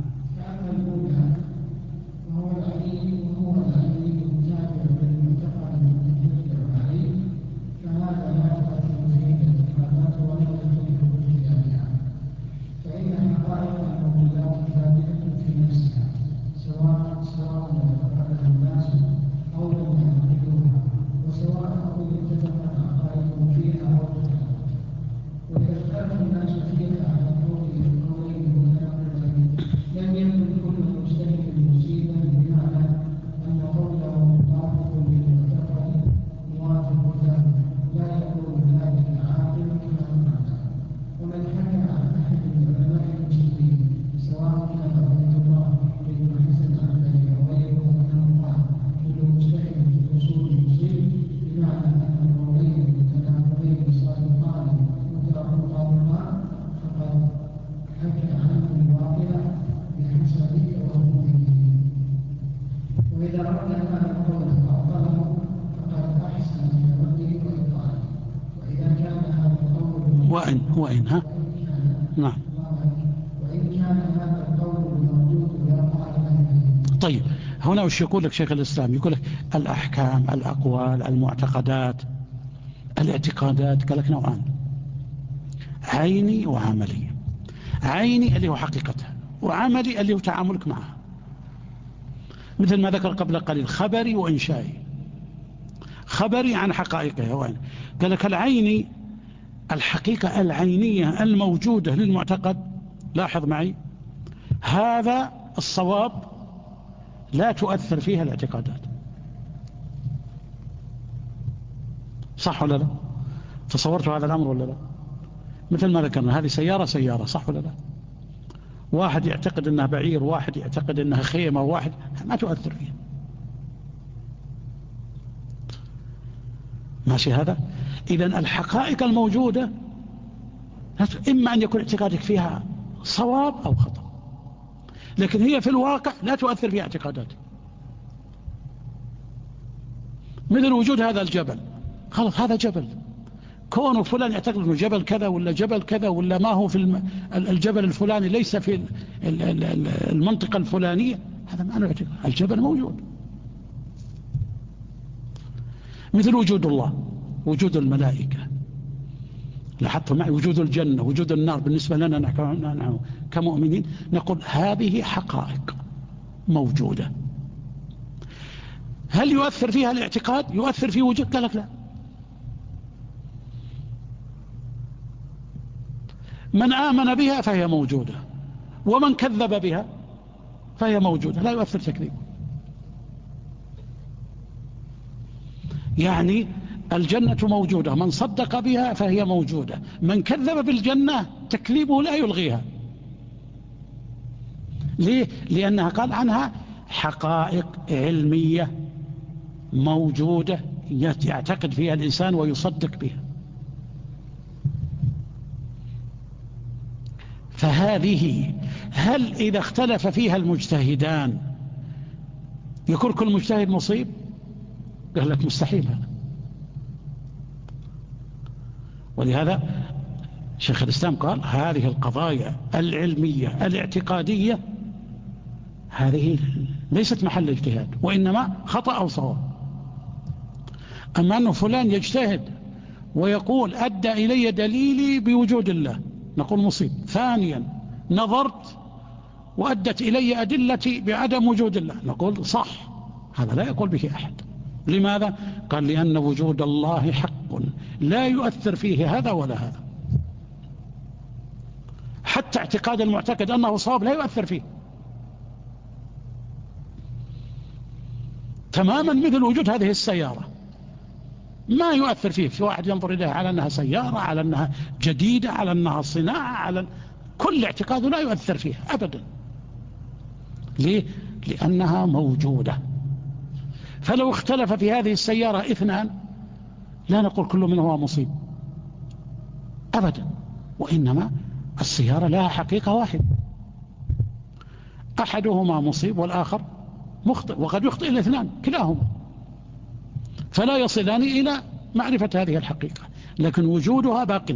وإن ها؟ نعم. وإن كان طيب هنا وش يقول لك شيخ الإسلام؟ يقول لك الأحكام، الأقوال، المعتقدات، الاعتقادات، قال لك نوعان: عيني وعملي. عيني اللي هو حقيقتها، وعملي اللي هو تعاملك معها، مثل ما ذكر قبل قليل: خبري وإنشائي. خبري عن حقائقها وين. قال لك العيني الحقيقة العينية الموجودة للمعتقد، لاحظ معي، هذا الصواب لا تؤثر فيها الاعتقادات. صح ولا لا؟ تصورتوا هذا الأمر ولا لا؟ مثل ما ذكرنا، هذه سيارة، صح ولا لا؟ واحد يعتقد أنها بعير، واحد يعتقد أنها خيمة، واحد ما تؤثر فيها. ماشي هذا؟ إذن الحقائق الموجودة إما أن يكون اعتقادك فيها صواب أو خطأ، لكن هي في الواقع لا تؤثر فيها اعتقاداتك. مثل وجود هذا الجبل، خلاص هذا جبل، كونه فلان يعتقد أنه جبل كذا ولا جبل كذا ولا ما هو في الجبل الفلاني ليس في المنطقة الفلانية، هذا ما نعتقد، الجبل موجود. مثل وجود الله، وجود الملائكة، لاحظتوا معي، وجود الجنة، وجود النار، بالنسبة لنا كمؤمنين نقول هذه حقائق موجودة. هل يؤثر فيها الاعتقاد؟ يؤثر في وجود؟ قال لك لا. من آمن بها فهي موجودة، ومن كذب بها فهي موجودة، لا يؤثر تكذيبه. يعني الجنة موجودة، من صدق بها فهي موجودة، من كذب بالجنة تكذيبه لا يلغيها. ليه؟ لأنها قال عنها حقائق علمية موجودة يعتقد فيها الإنسان ويصدق بها. فهذه هل إذا اختلف فيها المجتهدان يكون كل مجتهد مصيب؟ قال لك مستحيل هذا. ولهذا شيخ الإسلام قال هذه القضايا العلمية الاعتقادية هذه ليست محل اجتهاد، وإنما خطأ أو صواب. أما أنه فلان يجتهد ويقول أدى إلي دليلي بوجود الله، نقول مصيب. ثانيا نظرت وأدت إلي أدلتي بعدم وجود الله، نقول صح. هذا لا يقول به أحد. لماذا؟ قال لأن وجود الله حق لا يؤثر فيه هذا ولا هذا. حتى اعتقاد المعتقد أنه صواب لا يؤثر فيه تماما. مثل وجود هذه السيارة ما يؤثر فيه، في واحد ينظر إليها على أنها سيارة، على أنها جديدة، على أنها صناعة، على كل اعتقاده لا يؤثر فيها أبدا. ليه؟ لأنها موجودة. فلو اختلف في هذه السيارة اثنان لا نقول كل منهما مصيب أبدا، وإنما السيارة لها حقيقة واحدة، أحدهما مصيب والآخر مخطئ، وقد يخطئ الاثنان كلاهما، فلا يصلان إلى معرفة هذه الحقيقة، لكن وجودها باق.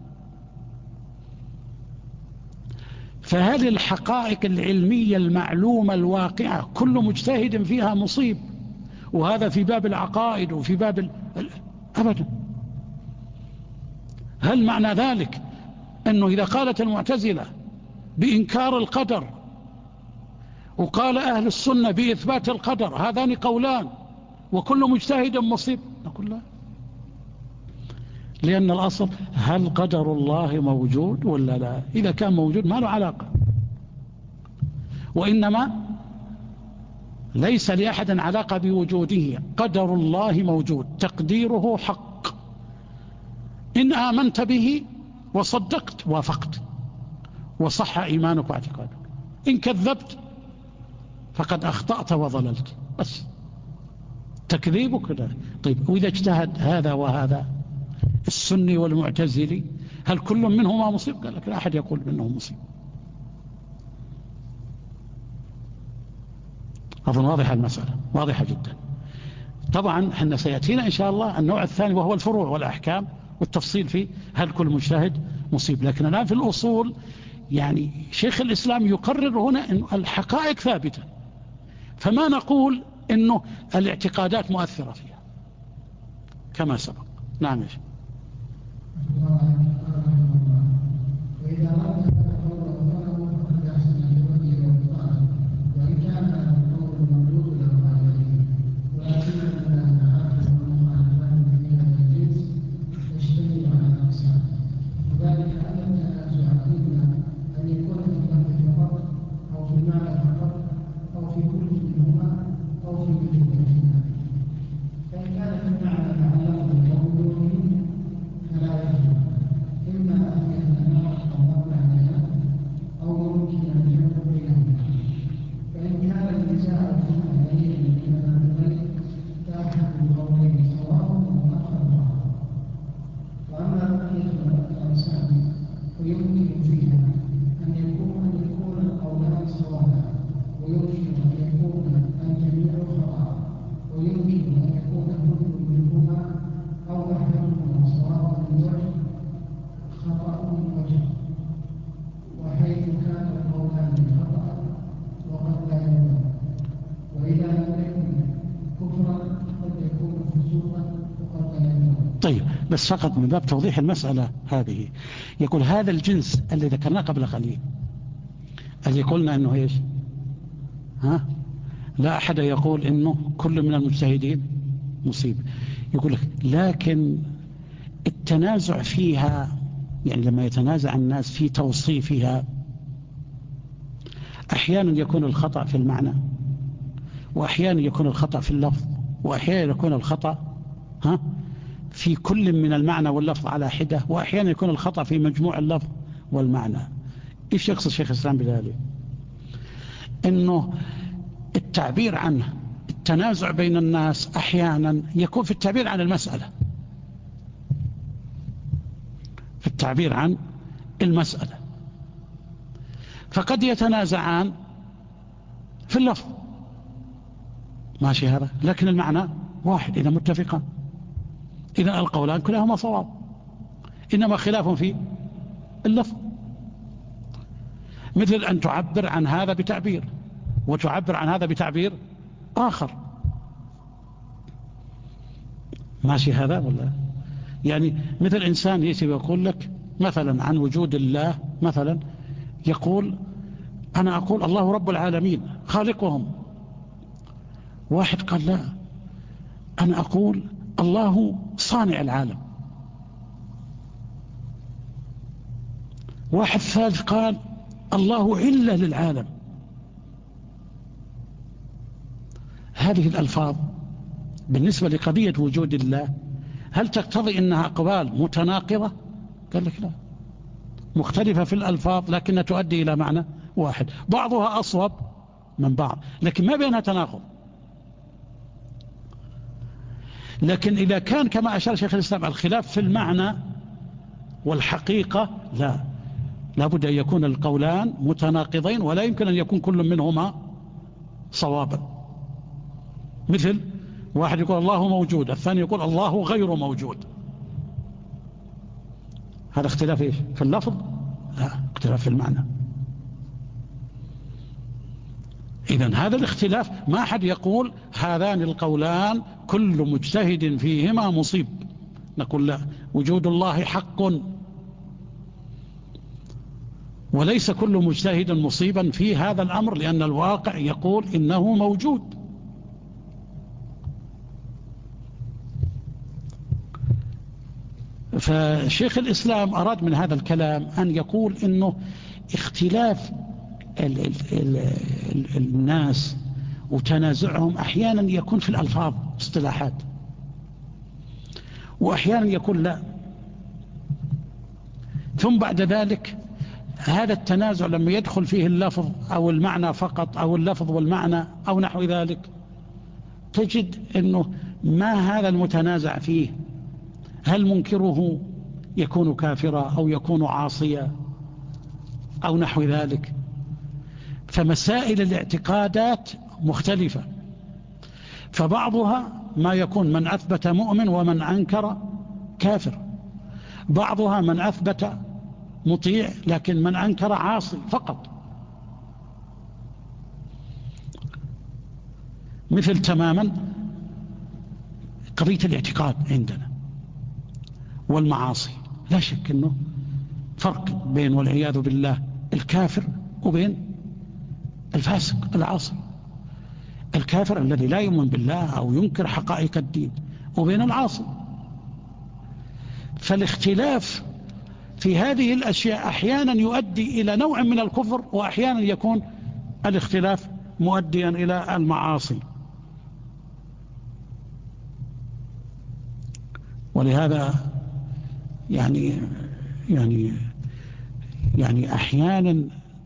فهذه الحقائق العلمية المعلومة الواقعة كل مجتهد فيها مصيب، وهذا في باب العقائد وفي باب أبدا. هل معنى ذلك أنه إذا قالت المعتزلة بإنكار القدر وقال أهل السنة بإثبات القدر هذان قولان وكل مجتهد مصيب؟ نقول لا، لأن الأصل هل قدر الله موجود ولا لا؟ إذا كان موجود ما له علاقة، وإنما ليس لأحد علاقة بوجوده. قدر الله موجود، تقديره حق، إن آمنت به وصدقت وافقت وصح إيمانك واعتقادك، إن كذبت فقد أخطأت وضللت، بس تكذيبك ذلك. طيب وإذا اجتهد هذا وهذا السني والمعتزلي هل كل منهما مصيب؟ قال لك لا أحد يقول منه مصيب. أظن واضحة المسألة، واضحة جدا. طبعا حنا سيأتينا إن شاء الله النوع الثاني وهو الفروع والأحكام والتفصيل فيه هل كل مجتهد مصيب. لكن الآن في الأصول يعني شيخ الإسلام يقرر هنا أن الحقائق ثابتة، فما نقول إنه الاعتقادات مؤثرة فيها كما سبق. نعم. طيب، بس فقط من باب توضيح المسألة هذه، يقول هذا الجنس اللي ذكرناه قبل قليل اللي قلنا انه ايش، لا احد يقول انه كل من المجتهدين مصيب. يقول لك لكن التنازع فيها، يعني لما يتنازع الناس في توصيفها احيانا يكون الخطأ في المعنى، واحيانا يكون الخطأ في اللفظ، واحيانا يكون الخطأ في كل من المعنى واللفظ على حدة، وأحيانا يكون الخطأ في مجموع اللفظ والمعنى. إيش يقصد شيخ الإسلام بذلك؟ إنه التعبير عنه، التنازع بين الناس أحيانا يكون في التعبير عن المسألة، في التعبير عن المسألة، فقد يتنازعان في اللفظ ماشي هذا، لكن المعنى واحد إذا متفقان، إذا القولان كلاهما صواب، إنما خلاف في اللفظ. مثل أن تعبر عن هذا بتعبير وتعبر عن هذا بتعبير آخر، ماشي هذا ولا؟ يعني مثل إنسان يأتي ويقول لك مثلا عن وجود الله، مثلا يقول أنا أقول الله رب العالمين خالقهم، واحد قال لا أنا أقول الله صانع العالم، واحد ثالث قال الله علة للعالم. هذه الألفاظ بالنسبة لقضية وجود الله هل تقتضي أنها أقوال متناقضة؟ قال لك لا، مختلفة في الألفاظ لكنها تؤدي إلى معنى واحد، بعضها أصوب من بعض لكن ما بينها تناقض. لكن إذا كان كما أشار شيخ الإسلام الخلاف في المعنى والحقيقة، لا بد أن يكون القولان متناقضين، ولا يمكن أن يكون كل منهما صوابا. مثل واحد يقول الله موجود، الثاني يقول الله غير موجود، هذا اختلاف إيش؟ في اللفظ؟ لا، اختلاف في المعنى. إذن هذا الاختلاف ما أحد يقول هذان القولان كل مجتهد فيهما مصيب، نقول لا، وجود الله حق وليس كل مجتهد مصيبا في هذا الأمر، لأن الواقع يقول إنه موجود. فشيخ الإسلام أراد من هذا الكلام أن يقول إنه اختلاف الناس وتنازعهم أحيانا يكون في الألفاظ اصطلاحات، وأحيانا يكون لا. ثم بعد ذلك هذا التنازع لما يدخل فيه اللفظ أو المعنى فقط، أو اللفظ والمعنى أو نحو ذلك، تجد أنه ما هذا المتنازع فيه، هل منكره يكون كافرا أو يكون عاصيا أو نحو ذلك. فمسائل الاعتقادات مختلفة، فبعضها ما يكون من أثبت مؤمن ومن أنكر كافر، بعضها من أثبت مطيع لكن من أنكر عاصي فقط. مثل تماما قضية الاعتقاد عندنا والمعاصي. لا شك أنه فرق بين والعياذ بالله الكافر وبين الفاسق العاصي. الكافر الذي لا يؤمن بالله أو ينكر حقائق الدين، وبين العاصي. فالاختلاف في هذه الأشياء أحيانا يؤدي إلى نوع من الكفر، وأحيانا يكون الاختلاف مؤديا إلى المعاصي. ولهذا يعني أحيانا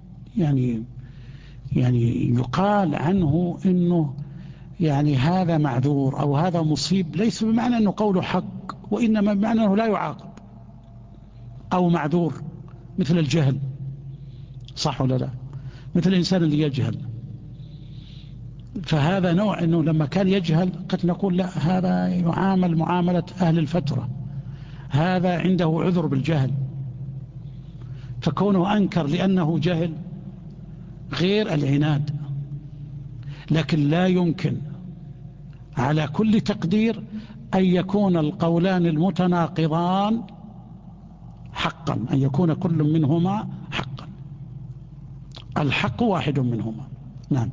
يقال عنه إنه هذا معذور أو هذا مصيب، ليس بمعنى أنه قوله حق، وإنما بمعنى أنه لا يعاقب أو معذور، مثل الجهل. صح ولا لا؟ مثل الإنسان اللي يجهل، فهذا نوع أنه لما كان يجهل قد نقول لا، هذا يعامل معاملة أهل الفترة، هذا عنده عذر بالجهل، فكونه أنكر لأنه جهل غير العناد. لكن لا يمكن على كل تقدير أن يكون القولان المتناقضان حقا، أن يكون كل منهما حقا. الحق واحد منهما. نعم.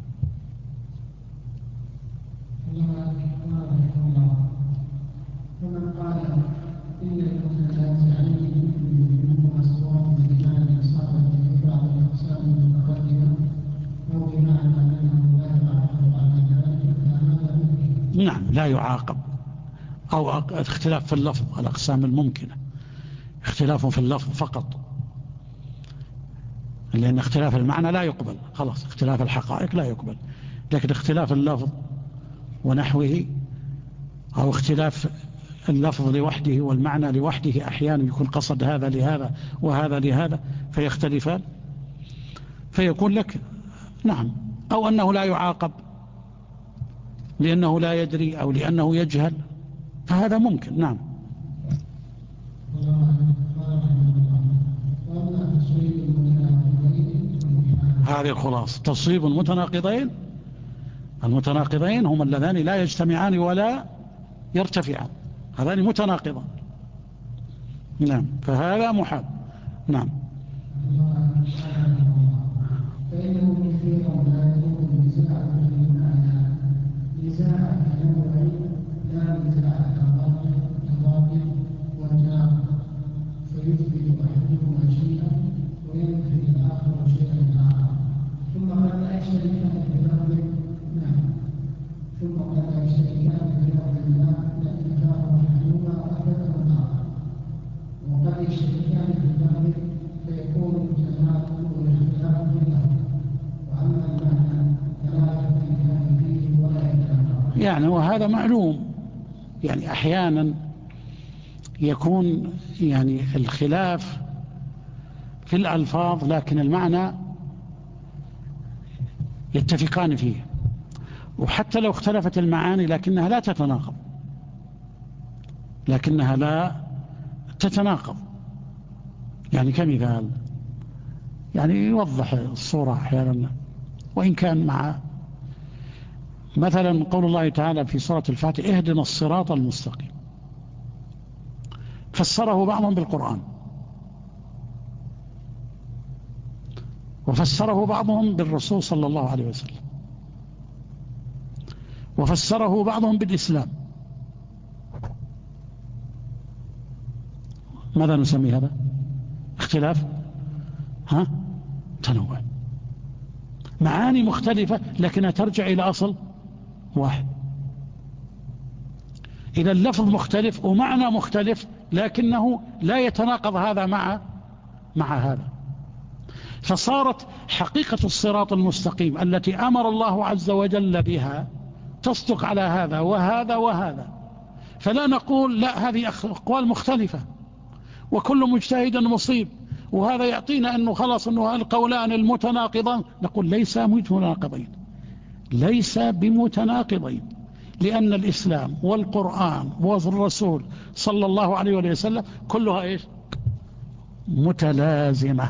ومن قال إن المتنازعين منهما سواء بمعنى الإصابة في بعض الأقسام المتقدمة أو بمعنى أنه لا يعاقب على ذلك، فهذا ممكن. نعم، لا يعاقب، أو اختلاف في اللفظ، الأقسام الممكنة اختلاف في اللفظ فقط، لأن اختلاف المعنى لا يقبل، خلاص اختلاف الحقائق لا يقبل. لكن اختلاف اللفظ ونحوه، أو اختلاف اللفظ لوحده والمعنى لوحده، أحيانا يكون قصد هذا لهذا وهذا لهذا فيختلفان، فيكون لك نعم. أو أنه لا يعاقب لأنه لا يدري أو لأنه يجهل، فهذا ممكن. نعم. هذه الخلاصة، تصويب المتناقضين. المتناقضين هم اللذان لا يجتمعان ولا يرتفعان، هذان متناقضان. نعم، فهذا محال. نعم. فإنه كثيرا لا يكون نزاع في المعنى نزاع تنوع لا نزاع تضاد وتناقض، فيثبت أحدهما شيئا وينفي الآخر شيئا آخر، ثم قد لا يشتركان في لفظ ما لأنه أحدهما أثبته الآخر، وقد يشتركان في اللفظ فيكون التناقض والاختلاف في اللفظ، وأما المعنى فلا يختلفان فيه ولا يتناقضان. وهذا معلوم. أحيانا يكون الخلاف في الألفاظ، لكن المعنى يتفقان فيه. وحتى لو اختلفت المعاني لكنها لا تتناقض. كمثال يوضح الصورة أحيانا، وإن كان مع مثلا قول الله تعالى في سورة الفاتحة: اهدنا الصراط المستقيم، فسره بعضهم بالقرآن، وفسره بعضهم بالرسول صلى الله عليه وسلم، وفسره بعضهم بالإسلام. ماذا نسمي هذا؟ اختلاف تنوع، معاني مختلفة لكنها ترجع إلى أصل واحد. إذا اللفظ مختلف ومعنى مختلف، لكنه لا يتناقض هذا مع هذا. فصارت حقيقة الصراط المستقيم التي أمر الله عز وجل بها تصدق على هذا وهذا وهذا، فلا نقول لا، هذه أقوال مختلفة وكل مجتهد مصيب، وهذا يعطينا أنه خلاص أنه القولان المتناقضان. نقول ليس بمتناقضين، لأن الإسلام والقرآن والرسول صلى الله عليه وسلم كلها متلازمة.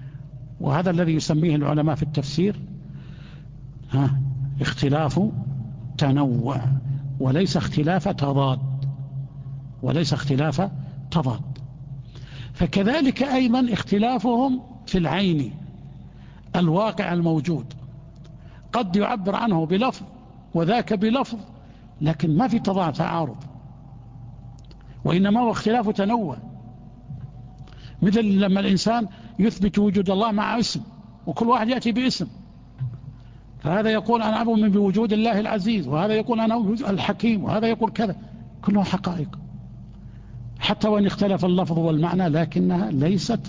وهذا الذي يسميه العلماء في التفسير اختلاف تنوع وليس اختلاف تضاد، وليس اختلاف تضاد. فكذلك أيضا اختلافهم في العين الواقع الموجود، قد يعبر عنه بلفظ وذاك بلفظ، لكن ما في تعارض، وإنما هو اختلاف تنوع. مثل لما الإنسان يثبت وجود الله مع اسم، وكل واحد يأتي باسم، فهذا يقول أنا أؤمن بوجود الله العزيز، وهذا يقول أنا أؤمن الحكيم، وهذا يقول كذا، كلها حقائق حتى وإن اختلف اللفظ والمعنى، لكنها ليست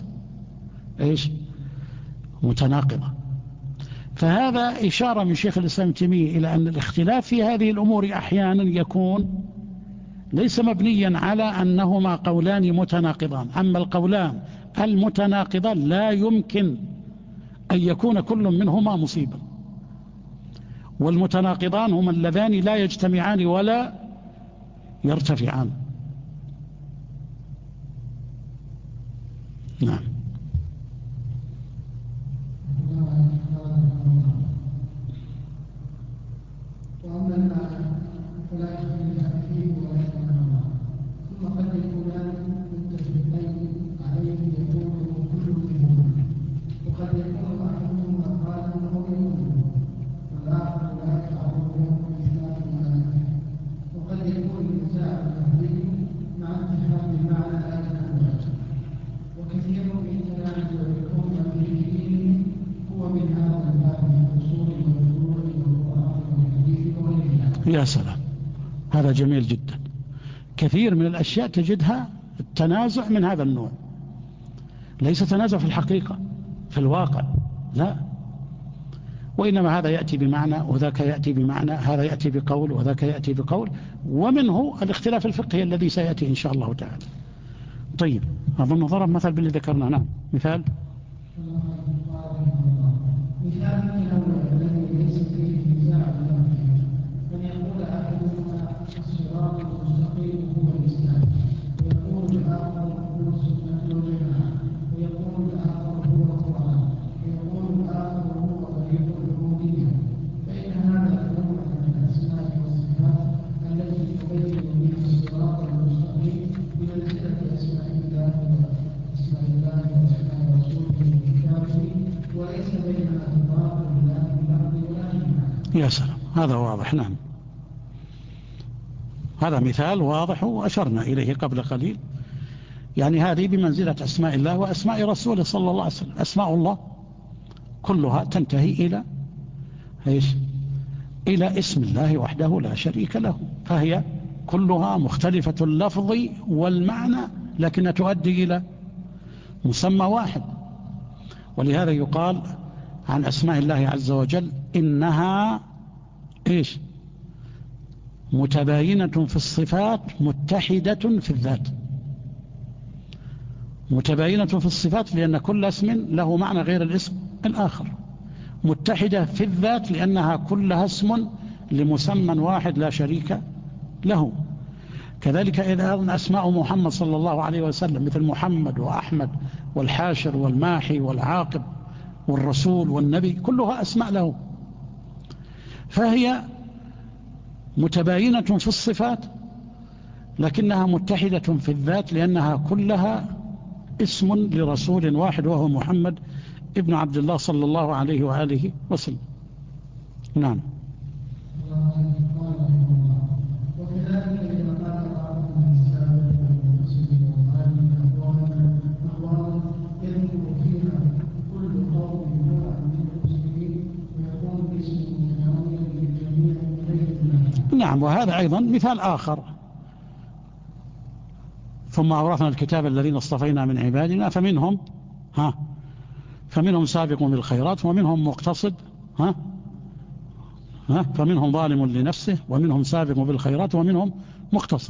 متناقضة. فهذا إشارة من شيخ الإسلام ابن تيمية إلى أن الاختلاف في هذه الأمور أحيانا يكون ليس مبنيا على أنهما قولان متناقضان، أما القولان المتناقضان لا يمكن أن يكون كل منهما مصيبا، والمتناقضان هما اللذان لا يجتمعان ولا يرتفعان. نعم. وأما المعنى فلا يختلف فيه ولا يتناقض، ثم قد يكونان متفقين عليه يكون كل منهما، وقد يكون أحدهما قالا أو يقول والآخر لا يتعرض له إثبات المعنى، وقد يكون النزاع اللفظي مع اتفاق المعنى لا يتناقض. وكثير من تنازع الأمة في دينه هو من هذا الباب من الأصول والفروع والقرآن والحديث وغيرها. يا سلام، هذا جميل جدا. كثير من الأشياء تجدها التنازع من هذا النوع، ليس تنازع في الحقيقة في الواقع، لا، وإنما هذا يأتي بمعنى وذاك يأتي بمعنى، هذا يأتي بقول وذاك يأتي بقول، ومنه الاختلاف الفقهي الذي سيأتي إن شاء الله تعالى. طيب، أظن ضرب مثل باللي ذكرنا. نعم، مثال الذي ليس فيه نزاع أن يقول أحدهما الصراط المستقيم هو الإسلام، ويقول الآخر هو السنة والجماعة، ويقول الآخر هو القرآن، ويقول الآخر هو طريق العبودية، فإن هذا النوع من الأسماء والصفات التي تبين بها الصراط المستقيم بمنزلة أسماء الله وأسماء رسوله وكتابه، وليس بينها تضاد لا في اللفظ ولا في المعنى. يا سلام، هذا واضح. نعم، هذا مثال واضح وأشرنا إليه قبل قليل. يعني هذه بمنزلة أسماء الله وأسماء رسوله صلى الله عليه وسلم. أسماء الله كلها تنتهي إلى اسم الله وحده لا شريك له، فهي كلها مختلفة اللفظ والمعنى، لكنها تؤدي إلى مسمى واحد. ولهذا يقال عن أسماء الله عز وجل إنها متباينة في الصفات متحدة في الذات. متباينة في الصفات لأن كل اسم له معنى غير الاسم الآخر، متحدة في الذات لأنها كلها اسم لمسمى واحد لا شريك له. كذلك إذا أسماء محمد صلى الله عليه وسلم مثل محمد وأحمد والحاشر والماحي والعاقب والرسول والنبي، كلها أسماء له، فهي متباينة في الصفات لكنها متحدة في الذات لأنها كلها اسم لرسول واحد وهو محمد ابن عبد الله صلى الله عليه وآله وسلم. نعم. وكذلك إذا قال بعضهم الإسلام والمسلمين والعالمين أقوالا يذكر فيها كل قوم نوع من المسلمين ويكون اسمه متناولا للجميع غير المعنى. نعم، وهذا أيضا مثال آخر. ثم أورثنا الكتاب الذين اصطفينا من عبادنا فمنهم سابق بالخيرات ومنهم مقتصد فمنهم ظالم لنفسه ومنهم سابق بالخيرات ومنهم مقتصد.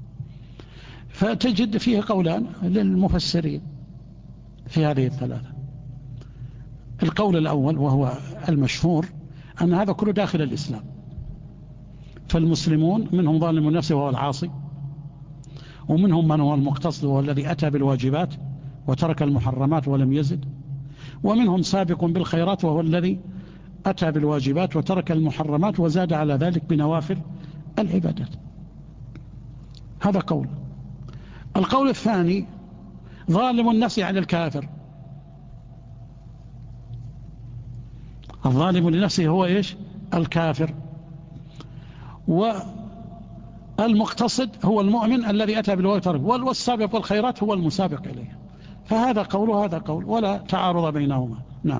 فتجد فيه قولان للمفسرين في هذه الثلاثة. القول الأول وهو المشهور أن هذا كله داخل الإسلام، فالمسلمون منهم ظالم لنفسه وهو العاصي، ومنهم من هو المقتصد وهو الذي أتى بالواجبات وترك المحرمات ولم يزد، ومنهم سابق بالخيرات وهو الذي أتى بالواجبات وترك المحرمات وزاد على ذلك بنوافل العبادات. هذا قول. القول الثاني ظالم النفس على الكافر. الظالم لنفسه هو إيش؟ الكافر. والمقتصد هو المؤمن الذي أتى بالواجبات، والسابق والخيرات هو المسابق إليه. فهذا قول وهذا قول ولا تعارض بينهما. نعم.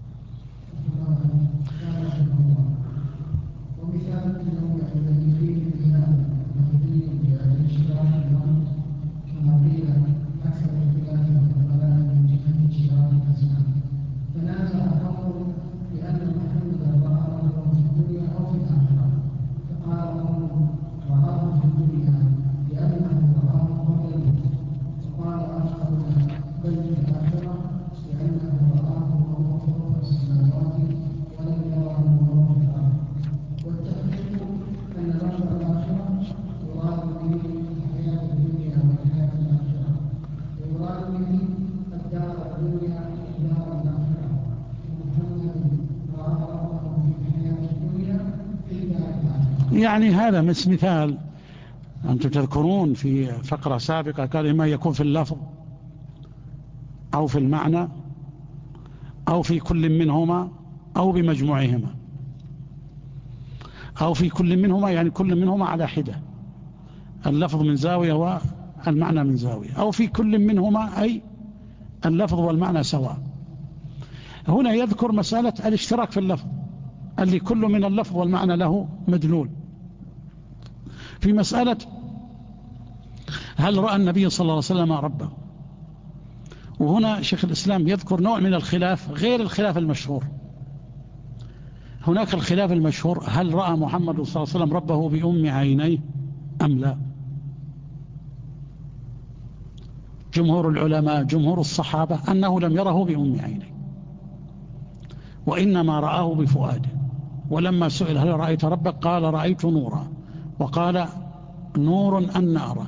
يعني هذا مثال أنتم تذكرون في فقرة سابقة قال إما يكون في اللفظ أو في المعنى أو في كل منهما أو بمجموعهما، أو في كل منهما يعني كل منهما على حدة، اللفظ من زاوية والمعنى من زاوية، أو في كل منهما أي اللفظ والمعنى سواء. هنا يذكر مسألة الاشتراك في اللفظ اللي كل من اللفظ والمعنى له مدلول. في مسألة هل رأى النبي صلى الله عليه وسلم ربه، وهنا شيخ الإسلام يذكر نوع من الخلاف غير الخلاف المشهور. هناك الخلاف المشهور هل رأى محمد صلى الله عليه وسلم ربه بأم عينيه أم لا. جمهور العلماء جمهور الصحابة أنه لم يره بأم عينيه وإنما رآه بفؤاده. ولما سئل هل رأيت ربك قال رأيت نورا، وقال نور أن أرى.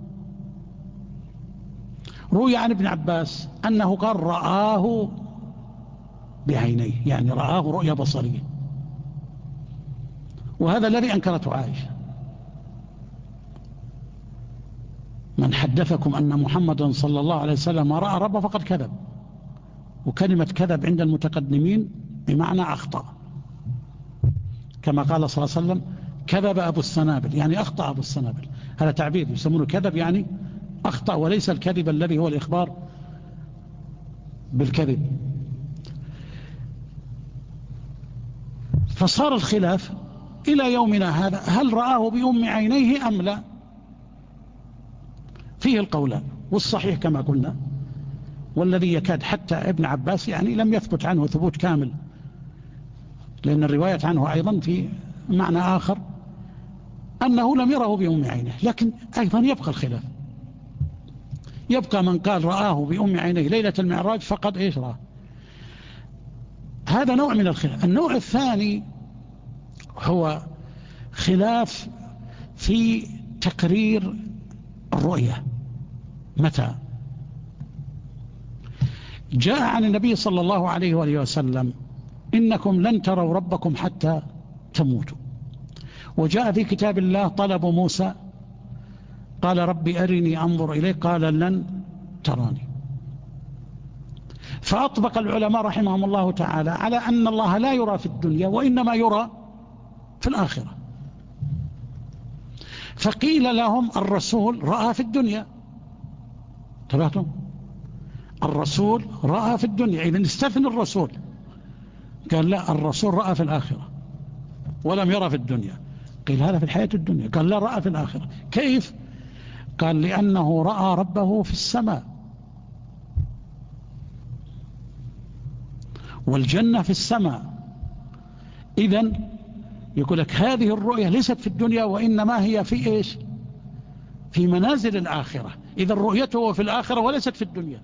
روي عن ابن عباس أنه قال رآه بعينيه، يعني رآه رؤية بصرية، وهذا الذي أنكرته عائشة. من حدثكم أن محمدا صلى الله عليه وسلم رأى ربه فقد كذب. وكلمة كذب عند المتقدمين بمعنى أخطأ، كما قال صلى الله عليه وسلم كذب أبو السنابل، يعني أخطأ أبو السنابل. هذا تعبير يسمونه كذب، يعني أخطأ، وليس الكذب الذي هو الإخبار بالكذب. فصار الخلاف إلى يومنا هذا هل رآه بأم عينيه أم لا. فيه القولان، والصحيح كما قلنا والذي يكاد حتى ابن عباس يعني لم يثبت عنه ثبوت كامل، لأن الرواية عنه أيضا في معنى آخر أنه لم يره بأم عينه. لكن أيضا يبقى الخلاف، يبقى من قال رآه بأم عينيه ليلة المعراج فقد إيش راه. هذا نوع من الخلاف. النوع الثاني هو خلاف في تقرير الرؤية. متى جاء عن النبي صلى الله عليه وآله وسلم إنكم لن تروا ربكم حتى تموتوا. وجاء في كتاب الله طلب موسى قال ربي أرني أنظر إليك قال لن تراني. فأطبق العلماء رحمهم الله تعالى على أن الله لا يرى في الدنيا وإنما يرى في الآخرة. فقيل لهم الرسول رأى في الدنيا. تبعتم؟ الرسول رأى في الدنيا، إذن استثنى الرسول. قال لا، الرسول رأى في الآخرة ولم يرى في الدنيا. قيل هذا في الحياة الدنيا. قال لا، رأى في الآخرة. كيف؟ قال لأنه رأى ربه في السماء، والجنة في السماء. إذن يقول لك هذه الرؤية ليست في الدنيا وإنما هي في إيش؟ في منازل الآخرة. إذن رؤيته في الآخرة وليست في الدنيا.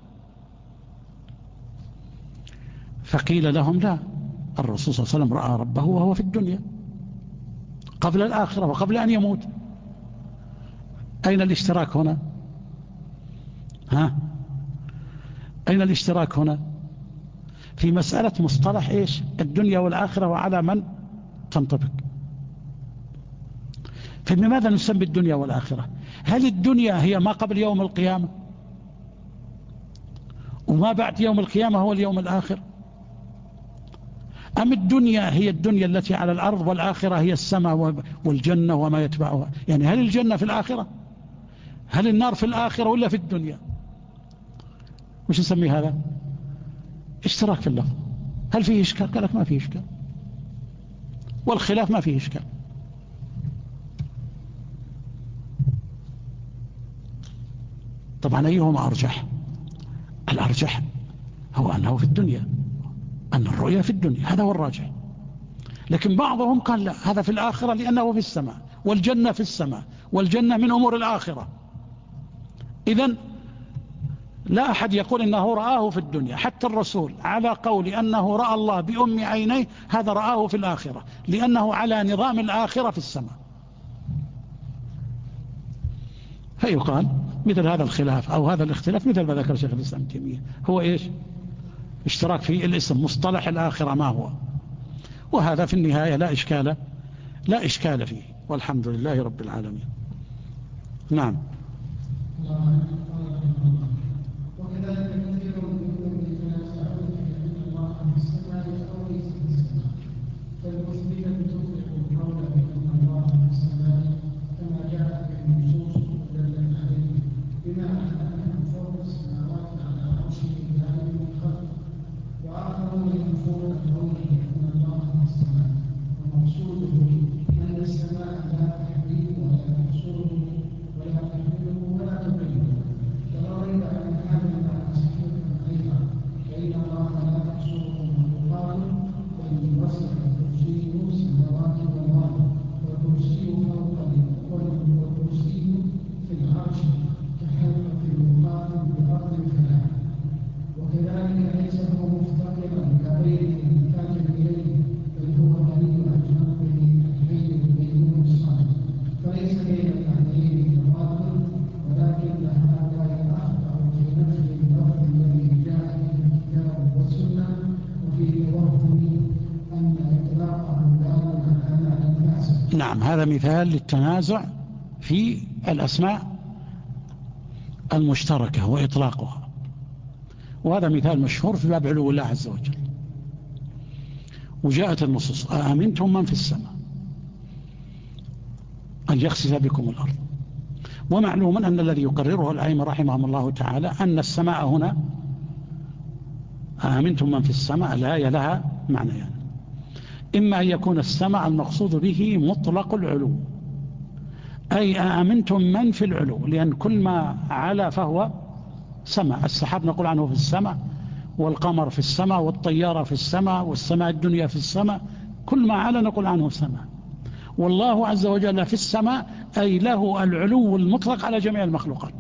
فقيل لهم لا، الرسول صلى الله عليه وسلم رأى ربه وهو في الدنيا قبل الآخرة وقبل أن يموت. أين الاشتراك هنا؟ أين الاشتراك هنا؟ في مسألة مصطلح إيش الدنيا والآخرة وعلى من تنطبق. فبماذا نسمي الدنيا والآخرة؟ هل الدنيا هي ما قبل يوم القيامة وما بعد يوم القيامة هو اليوم الآخر، أم الدنيا هي الدنيا التي على الأرض والآخرة هي السماء والجنة وما يتبعها؟ يعني هل الجنة في الآخرة؟ هل النار في الآخرة ولا في الدنيا؟ وش نسمي هذا؟ اشتراك في اللفظ. هل فيه إشكال؟ قال لك ما فيه إشكال، والخلاف ما فيه إشكال. طبعا أيهما أرجح؟ الأرجح هو أنه في الدنيا، أن الرؤيا في الدنيا، هذا هو الراجح. لكن بعضهم قال لا، هذا في الآخرة لأنه في السماء، والجنة في السماء، والجنة من أمور الآخرة. إذن لا أحد يقول إنه رآه في الدنيا، حتى الرسول على قول أنه رأى الله بأم عينيه، هذا رآه في الآخرة لأنه على نظام الآخرة في السماء. فيقال مثل هذا الخلاف أو هذا الاختلاف مثل ما ذكر شيخ الإسلام ابن تيمية، هو إيش؟ اشتراك في الاسم، مصطلح الآخرة ما هو، وهذا في النهاية لا إشكال فيه، والحمد لله رب العالمين. نعم. وكذلك كثير منهم يتنازعون في ان الله في السماء او ليس في السماء، فالمثبتة تطلق القول بان الله في السماء كما جاء في النصوص ودلت عليه، بمعنى انه فوق السماوات على عرشه ذلك من خلق، واخرون ينفون قوله ان الله في السماء، ومقصوده ان السماء لا تحويه ولا تحصره ولا تحمله ولا تقله. ولا ريب ان هذا المعنى صحيح ايضا، فان الله لا تحصره مخلوقاته، بل وسع كرسيه السماوات والارض، والكرسي فوق والكرسي في العرش كحلقه الوقاف بارض الكلام. وكذلك ليس هو مفتقرا الى غيره محتاجا اليه، بل هو غني عن ربه الحي القيوم الصالح، فليس بين المعنيين تضاد، ولكن هذا اخطا في نفي اللفظ الذي جاء به الكتاب والسنه، وفي توهم ان اطلاقه دال على معنى فاسد. نعم، هذا مثال للتنازع في الأسماء المشتركة وإطلاقها، وهذا مثال مشهور في باب علو الله عز وجل. وجاءت النصوص أأمنتم من في السماء أن يخسف بكم الأرض. ومعلوم أن الذي يقرره الأئمة رحمهم الله تعالى أن السماء هنا أأمنتم من في السماء الآية لها معنيان، يعني إما أن يكون السماء المقصود به مطلق العلو، أي أأمنتم من في العلو، لأن كل ما علا فهو سماء. السحاب نقول عنه في السماء، والقمر في السماء، والطيارة في السماء، والسماء الدنيا في السماء، كل ما علا نقول عنه سماء. والله عز وجل في السماء أي له العلو المطلق على جميع المخلوقات.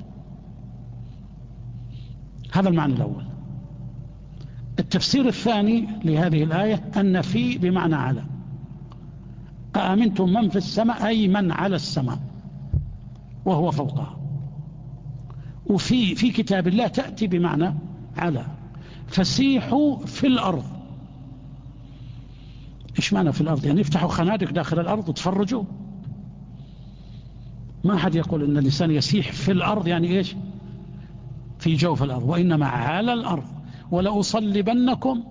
هذا المعنى الأول. التفسير الثاني لهذه الآية أن في بمعنى على، أأمنتم من في السماء أي من على السماء وهو فوقها. وفي كتاب الله تأتي بمعنى على، فسيحوا في الأرض. إيش معنى في الأرض؟ يعني يفتحوا خنادق داخل الأرض وتفرجوا. ما أحد يقول إن الإنسان يسيح في الأرض يعني إيش في جوف الأرض، وإنما على الأرض. ولأصلبنكم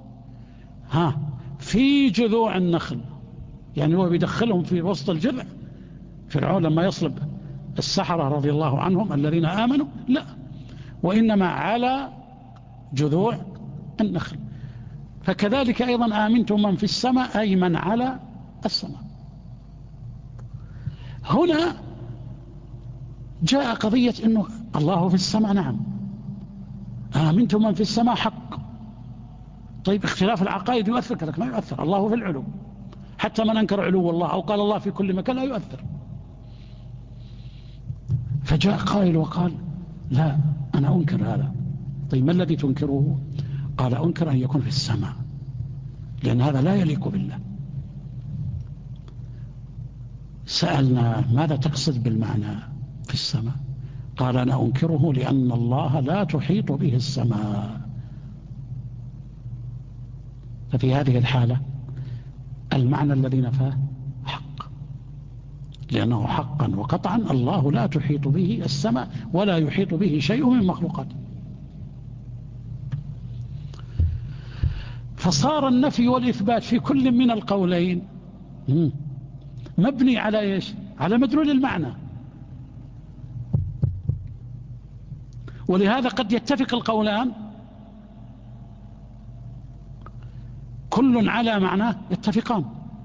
في جذوع النخل، يعني هو بيدخلهم في وسط الجذع. فرعون لما يصلب السحرة رضي الله عنهم الذين آمنوا، لا، وإنما على جذوع النخل. فكذلك أيضا آمنتم من في السماء أي من على السماء. هنا جاء قضية أنه الله في السماء، نعم، آمنتم من في السماء حق. طيب اختلاف العقائد يؤثر؟ كذلك ما يؤثر، الله في العلو، حتى من أنكر علو الله أو قال الله في كل مكان لا يؤثر. فجاء قائل وقال لا، أنا أنكر هذا. طيب ما الذي تنكره؟ قال أنكر أن يكون في السماء، لأن هذا لا يليق بالله. سألنا ماذا تقصد بالمعنى في السماء؟ قال أنا أنكره لأن الله لا تحيط به السماء. ففي هذه الحالة المعنى الذي نفاه حق، لأنه حقا وقطعا الله لا تحيط به السماء ولا يحيط به شيء من مخلوقاته. فصار النفي والإثبات في كل من القولين مبني على إيش؟ على مدلول المعنى. ولهذا قد يتفق القولان كل على معناه يتفقان،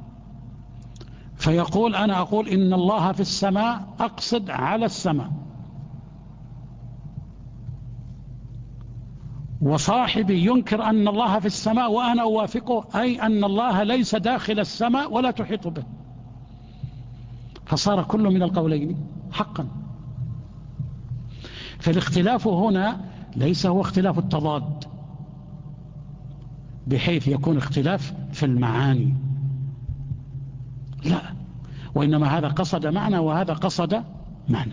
فيقول أنا أقول إن الله في السماء، أقصد على السماء، وصاحبي ينكر أن الله في السماء وأنا أوافقه، أي أن الله ليس داخل السماء ولا تحيط به، فصار كل من القولين حقا. فالاختلاف هنا ليس هو اختلاف التضاد بحيث يكون اختلاف في المعاني، لا، وإنما هذا قصد معنى وهذا قصد معنى.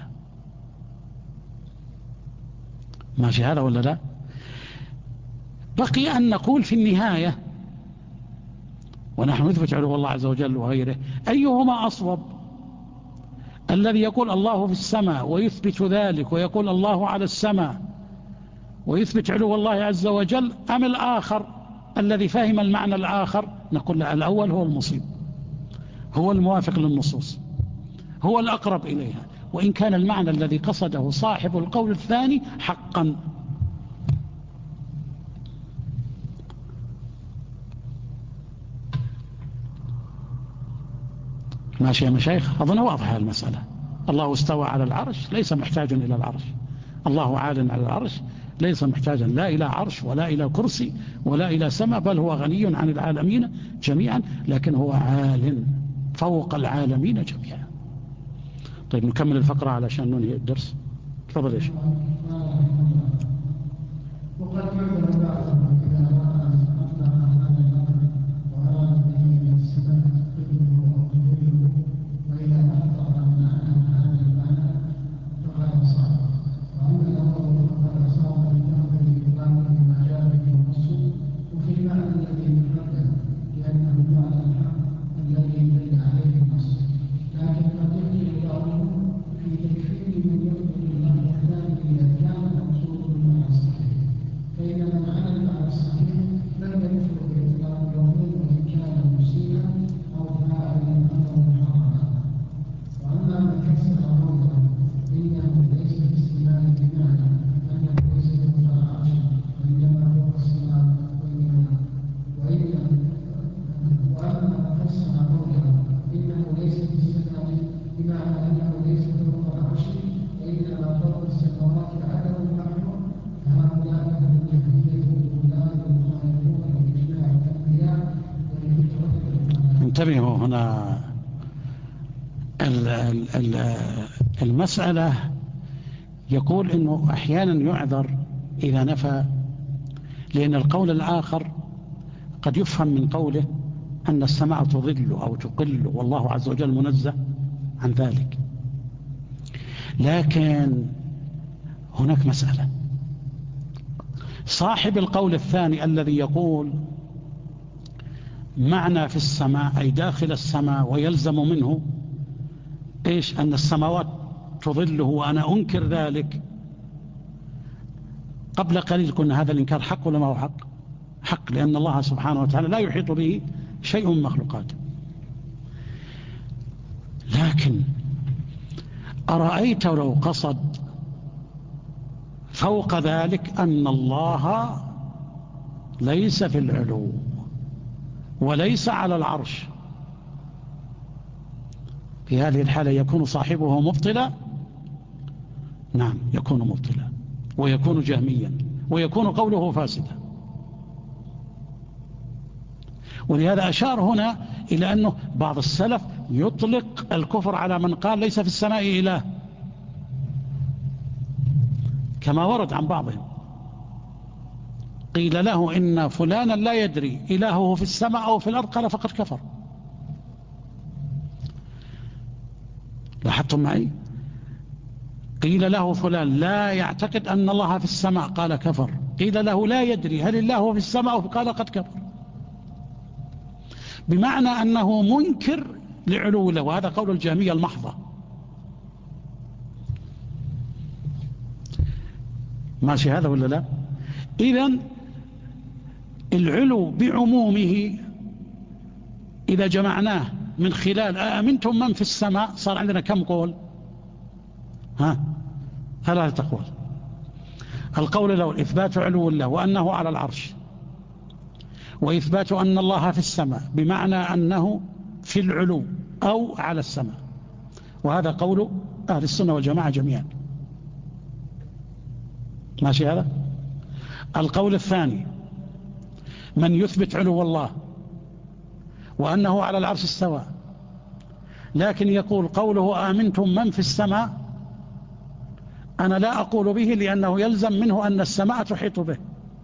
ماشي هذا ولا لا؟ بقي أن نقول في النهاية، ونحن نثبت علو الله عز وجل وغيره، أيهما أصوب؟ الذي يقول الله في السماء ويثبت ذلك ويقول الله على السماء ويثبت علو الله عز وجل، أم الآخر الذي فهم المعنى الآخر؟ نقول لا، الأول هو المصيب، هو الموافق للنصوص، هو الأقرب إليها، وإن كان المعنى الذي قصده صاحب القول الثاني حقا. ماشي يا مشايخ؟ أظن واضحة المسألة. الله استوى على العرش ليس محتاج إلى العرش، الله عال على العرش ليس محتاجا لا إلى عرش ولا إلى كرسي ولا إلى سماء، بل هو غني عن العالمين جميعا، لكن هو عال فوق العالمين جميعا. طيب نكمل الفقرة علشان ننهي الدرس. تفضل يا شيخ. انتبهوا هنا، المسألة يقول إنه أحيانا يعذر إذا نفى، لأن القول الآخر قد يفهم من قوله أن السماء تظل أو تقل والله عز وجل منزه عن ذلك. لكن هناك مسألة، صاحب القول الثاني الذي يقول معنى في السماء أي داخل السماء ويلزم منه إيش؟ أن السماوات تظله وأنا أنكر ذلك. قبل قليل كنا هذا الإنكار حق ولا ما هو حق؟ حق، لأن الله سبحانه وتعالى لا يحيط به شيء من مخلوقاته. لكن أرأيت لو قصد فوق ذلك أن الله ليس في العلو وليس على العرش، في هذه الحالة يكون صاحبه مبطلا؟ نعم يكون مبطلا، ويكون جهميا، ويكون قوله فاسدا. ولهذا أشار هنا إلى أنه بعض السلف يطلق الكفر على من قال ليس في السماء إله، كما ورد عن بعضهم قيل له إن فلانا لا يدري إلهه في السماء أو في الأرض، قال فقد كفر. لاحظتم معي؟ قيل له فلان لا يعتقد أن الله في السماء، قال كفر. قيل له لا يدري هل الله في السماء، قال قد كفر. بمعنى أنه منكر لعلو الله، وهذا قول الجهمية المحضة. ماشي هذا ولا لا؟ إذن العلو بعمومه إذا جمعناه من خلال أأمنتم من في السماء صار عندنا كم قول؟ 3 أقوال. القول الأول إثبات علو الله وأنه على العرش، وإثبات أن الله في السماء بمعنى أنه في العلو أو على السماء، وهذا قول أهل السنة والجماعة جميعا. ماشي هذا؟ القول الثاني من يثبت علو الله وأنه على العرش استوى، لكن يقول قوله آمنتم من في السماء أنا لا أقول به لأنه يلزم منه أن السماء تحيط به.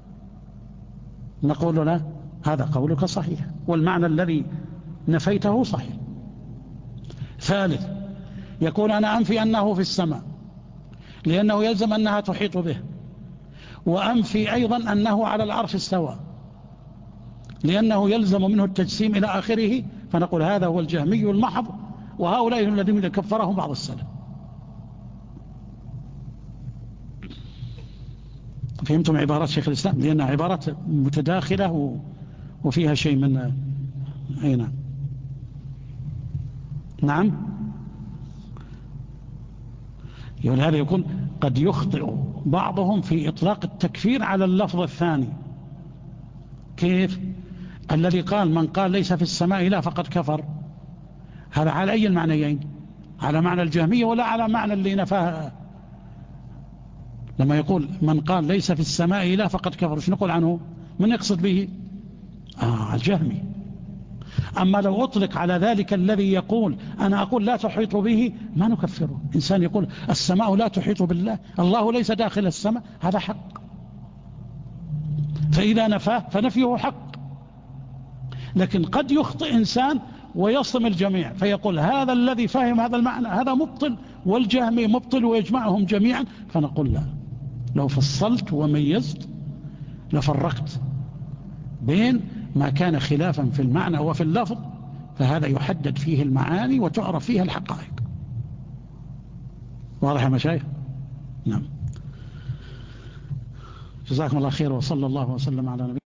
نقول لا، هذا قولك صحيح والمعنى الذي نفيته صحيح. ثالث يقول أنا أنفي أنه في السماء لأنه يلزم أنها تحيط به، وأنفي أيضا أنه على العرش استوى لأنه يلزم منه التجسيم إلى آخره. فنقول هذا هو الجهمي المحض، وهؤلاء الذين كفرهم بعض السلف. فهمتم عبارات شيخ الإسلام؟ لأنها عبارات متداخلة وفيها شيء من أين. نعم. يقول هذا يكون قد يخطئ بعضهم في إطلاق التكفير على اللفظ الثاني. كيف؟ الذي قال من قال ليس في السماء لا فقد كفر، هذا على أي المعنيين؟ على معنى الجهمية ولا على معنى اللي نفاه؟ لما يقول من قال ليس في السماء لا فقد كفر، وش نقول عنه؟ من يقصد به؟ الجهمي. أما لو أطلق على ذلك الذي يقول أنا أقول لا تحيط به ما نكفره. إنسان يقول السماء لا تحيط بالله، الله ليس داخل السماء، هذا حق، فإذا نفاه فنفيه حق. لكن قد يخطئ إنسان ويصم الجميع فيقول هذا الذي فهم هذا المعنى هذا مبطل والجهمي مبطل ويجمعهم جميعا. فنقول لا، لو فصلت وميزت لفرقت بين ما كان خلافا في المعنى وفي اللفظ، فهذا يحدد فيه المعاني وتعرف فيها الحقائق. واضح يا مشايخ؟ نعم. جزاكم الله خير، وصلى الله وسلم على نبينا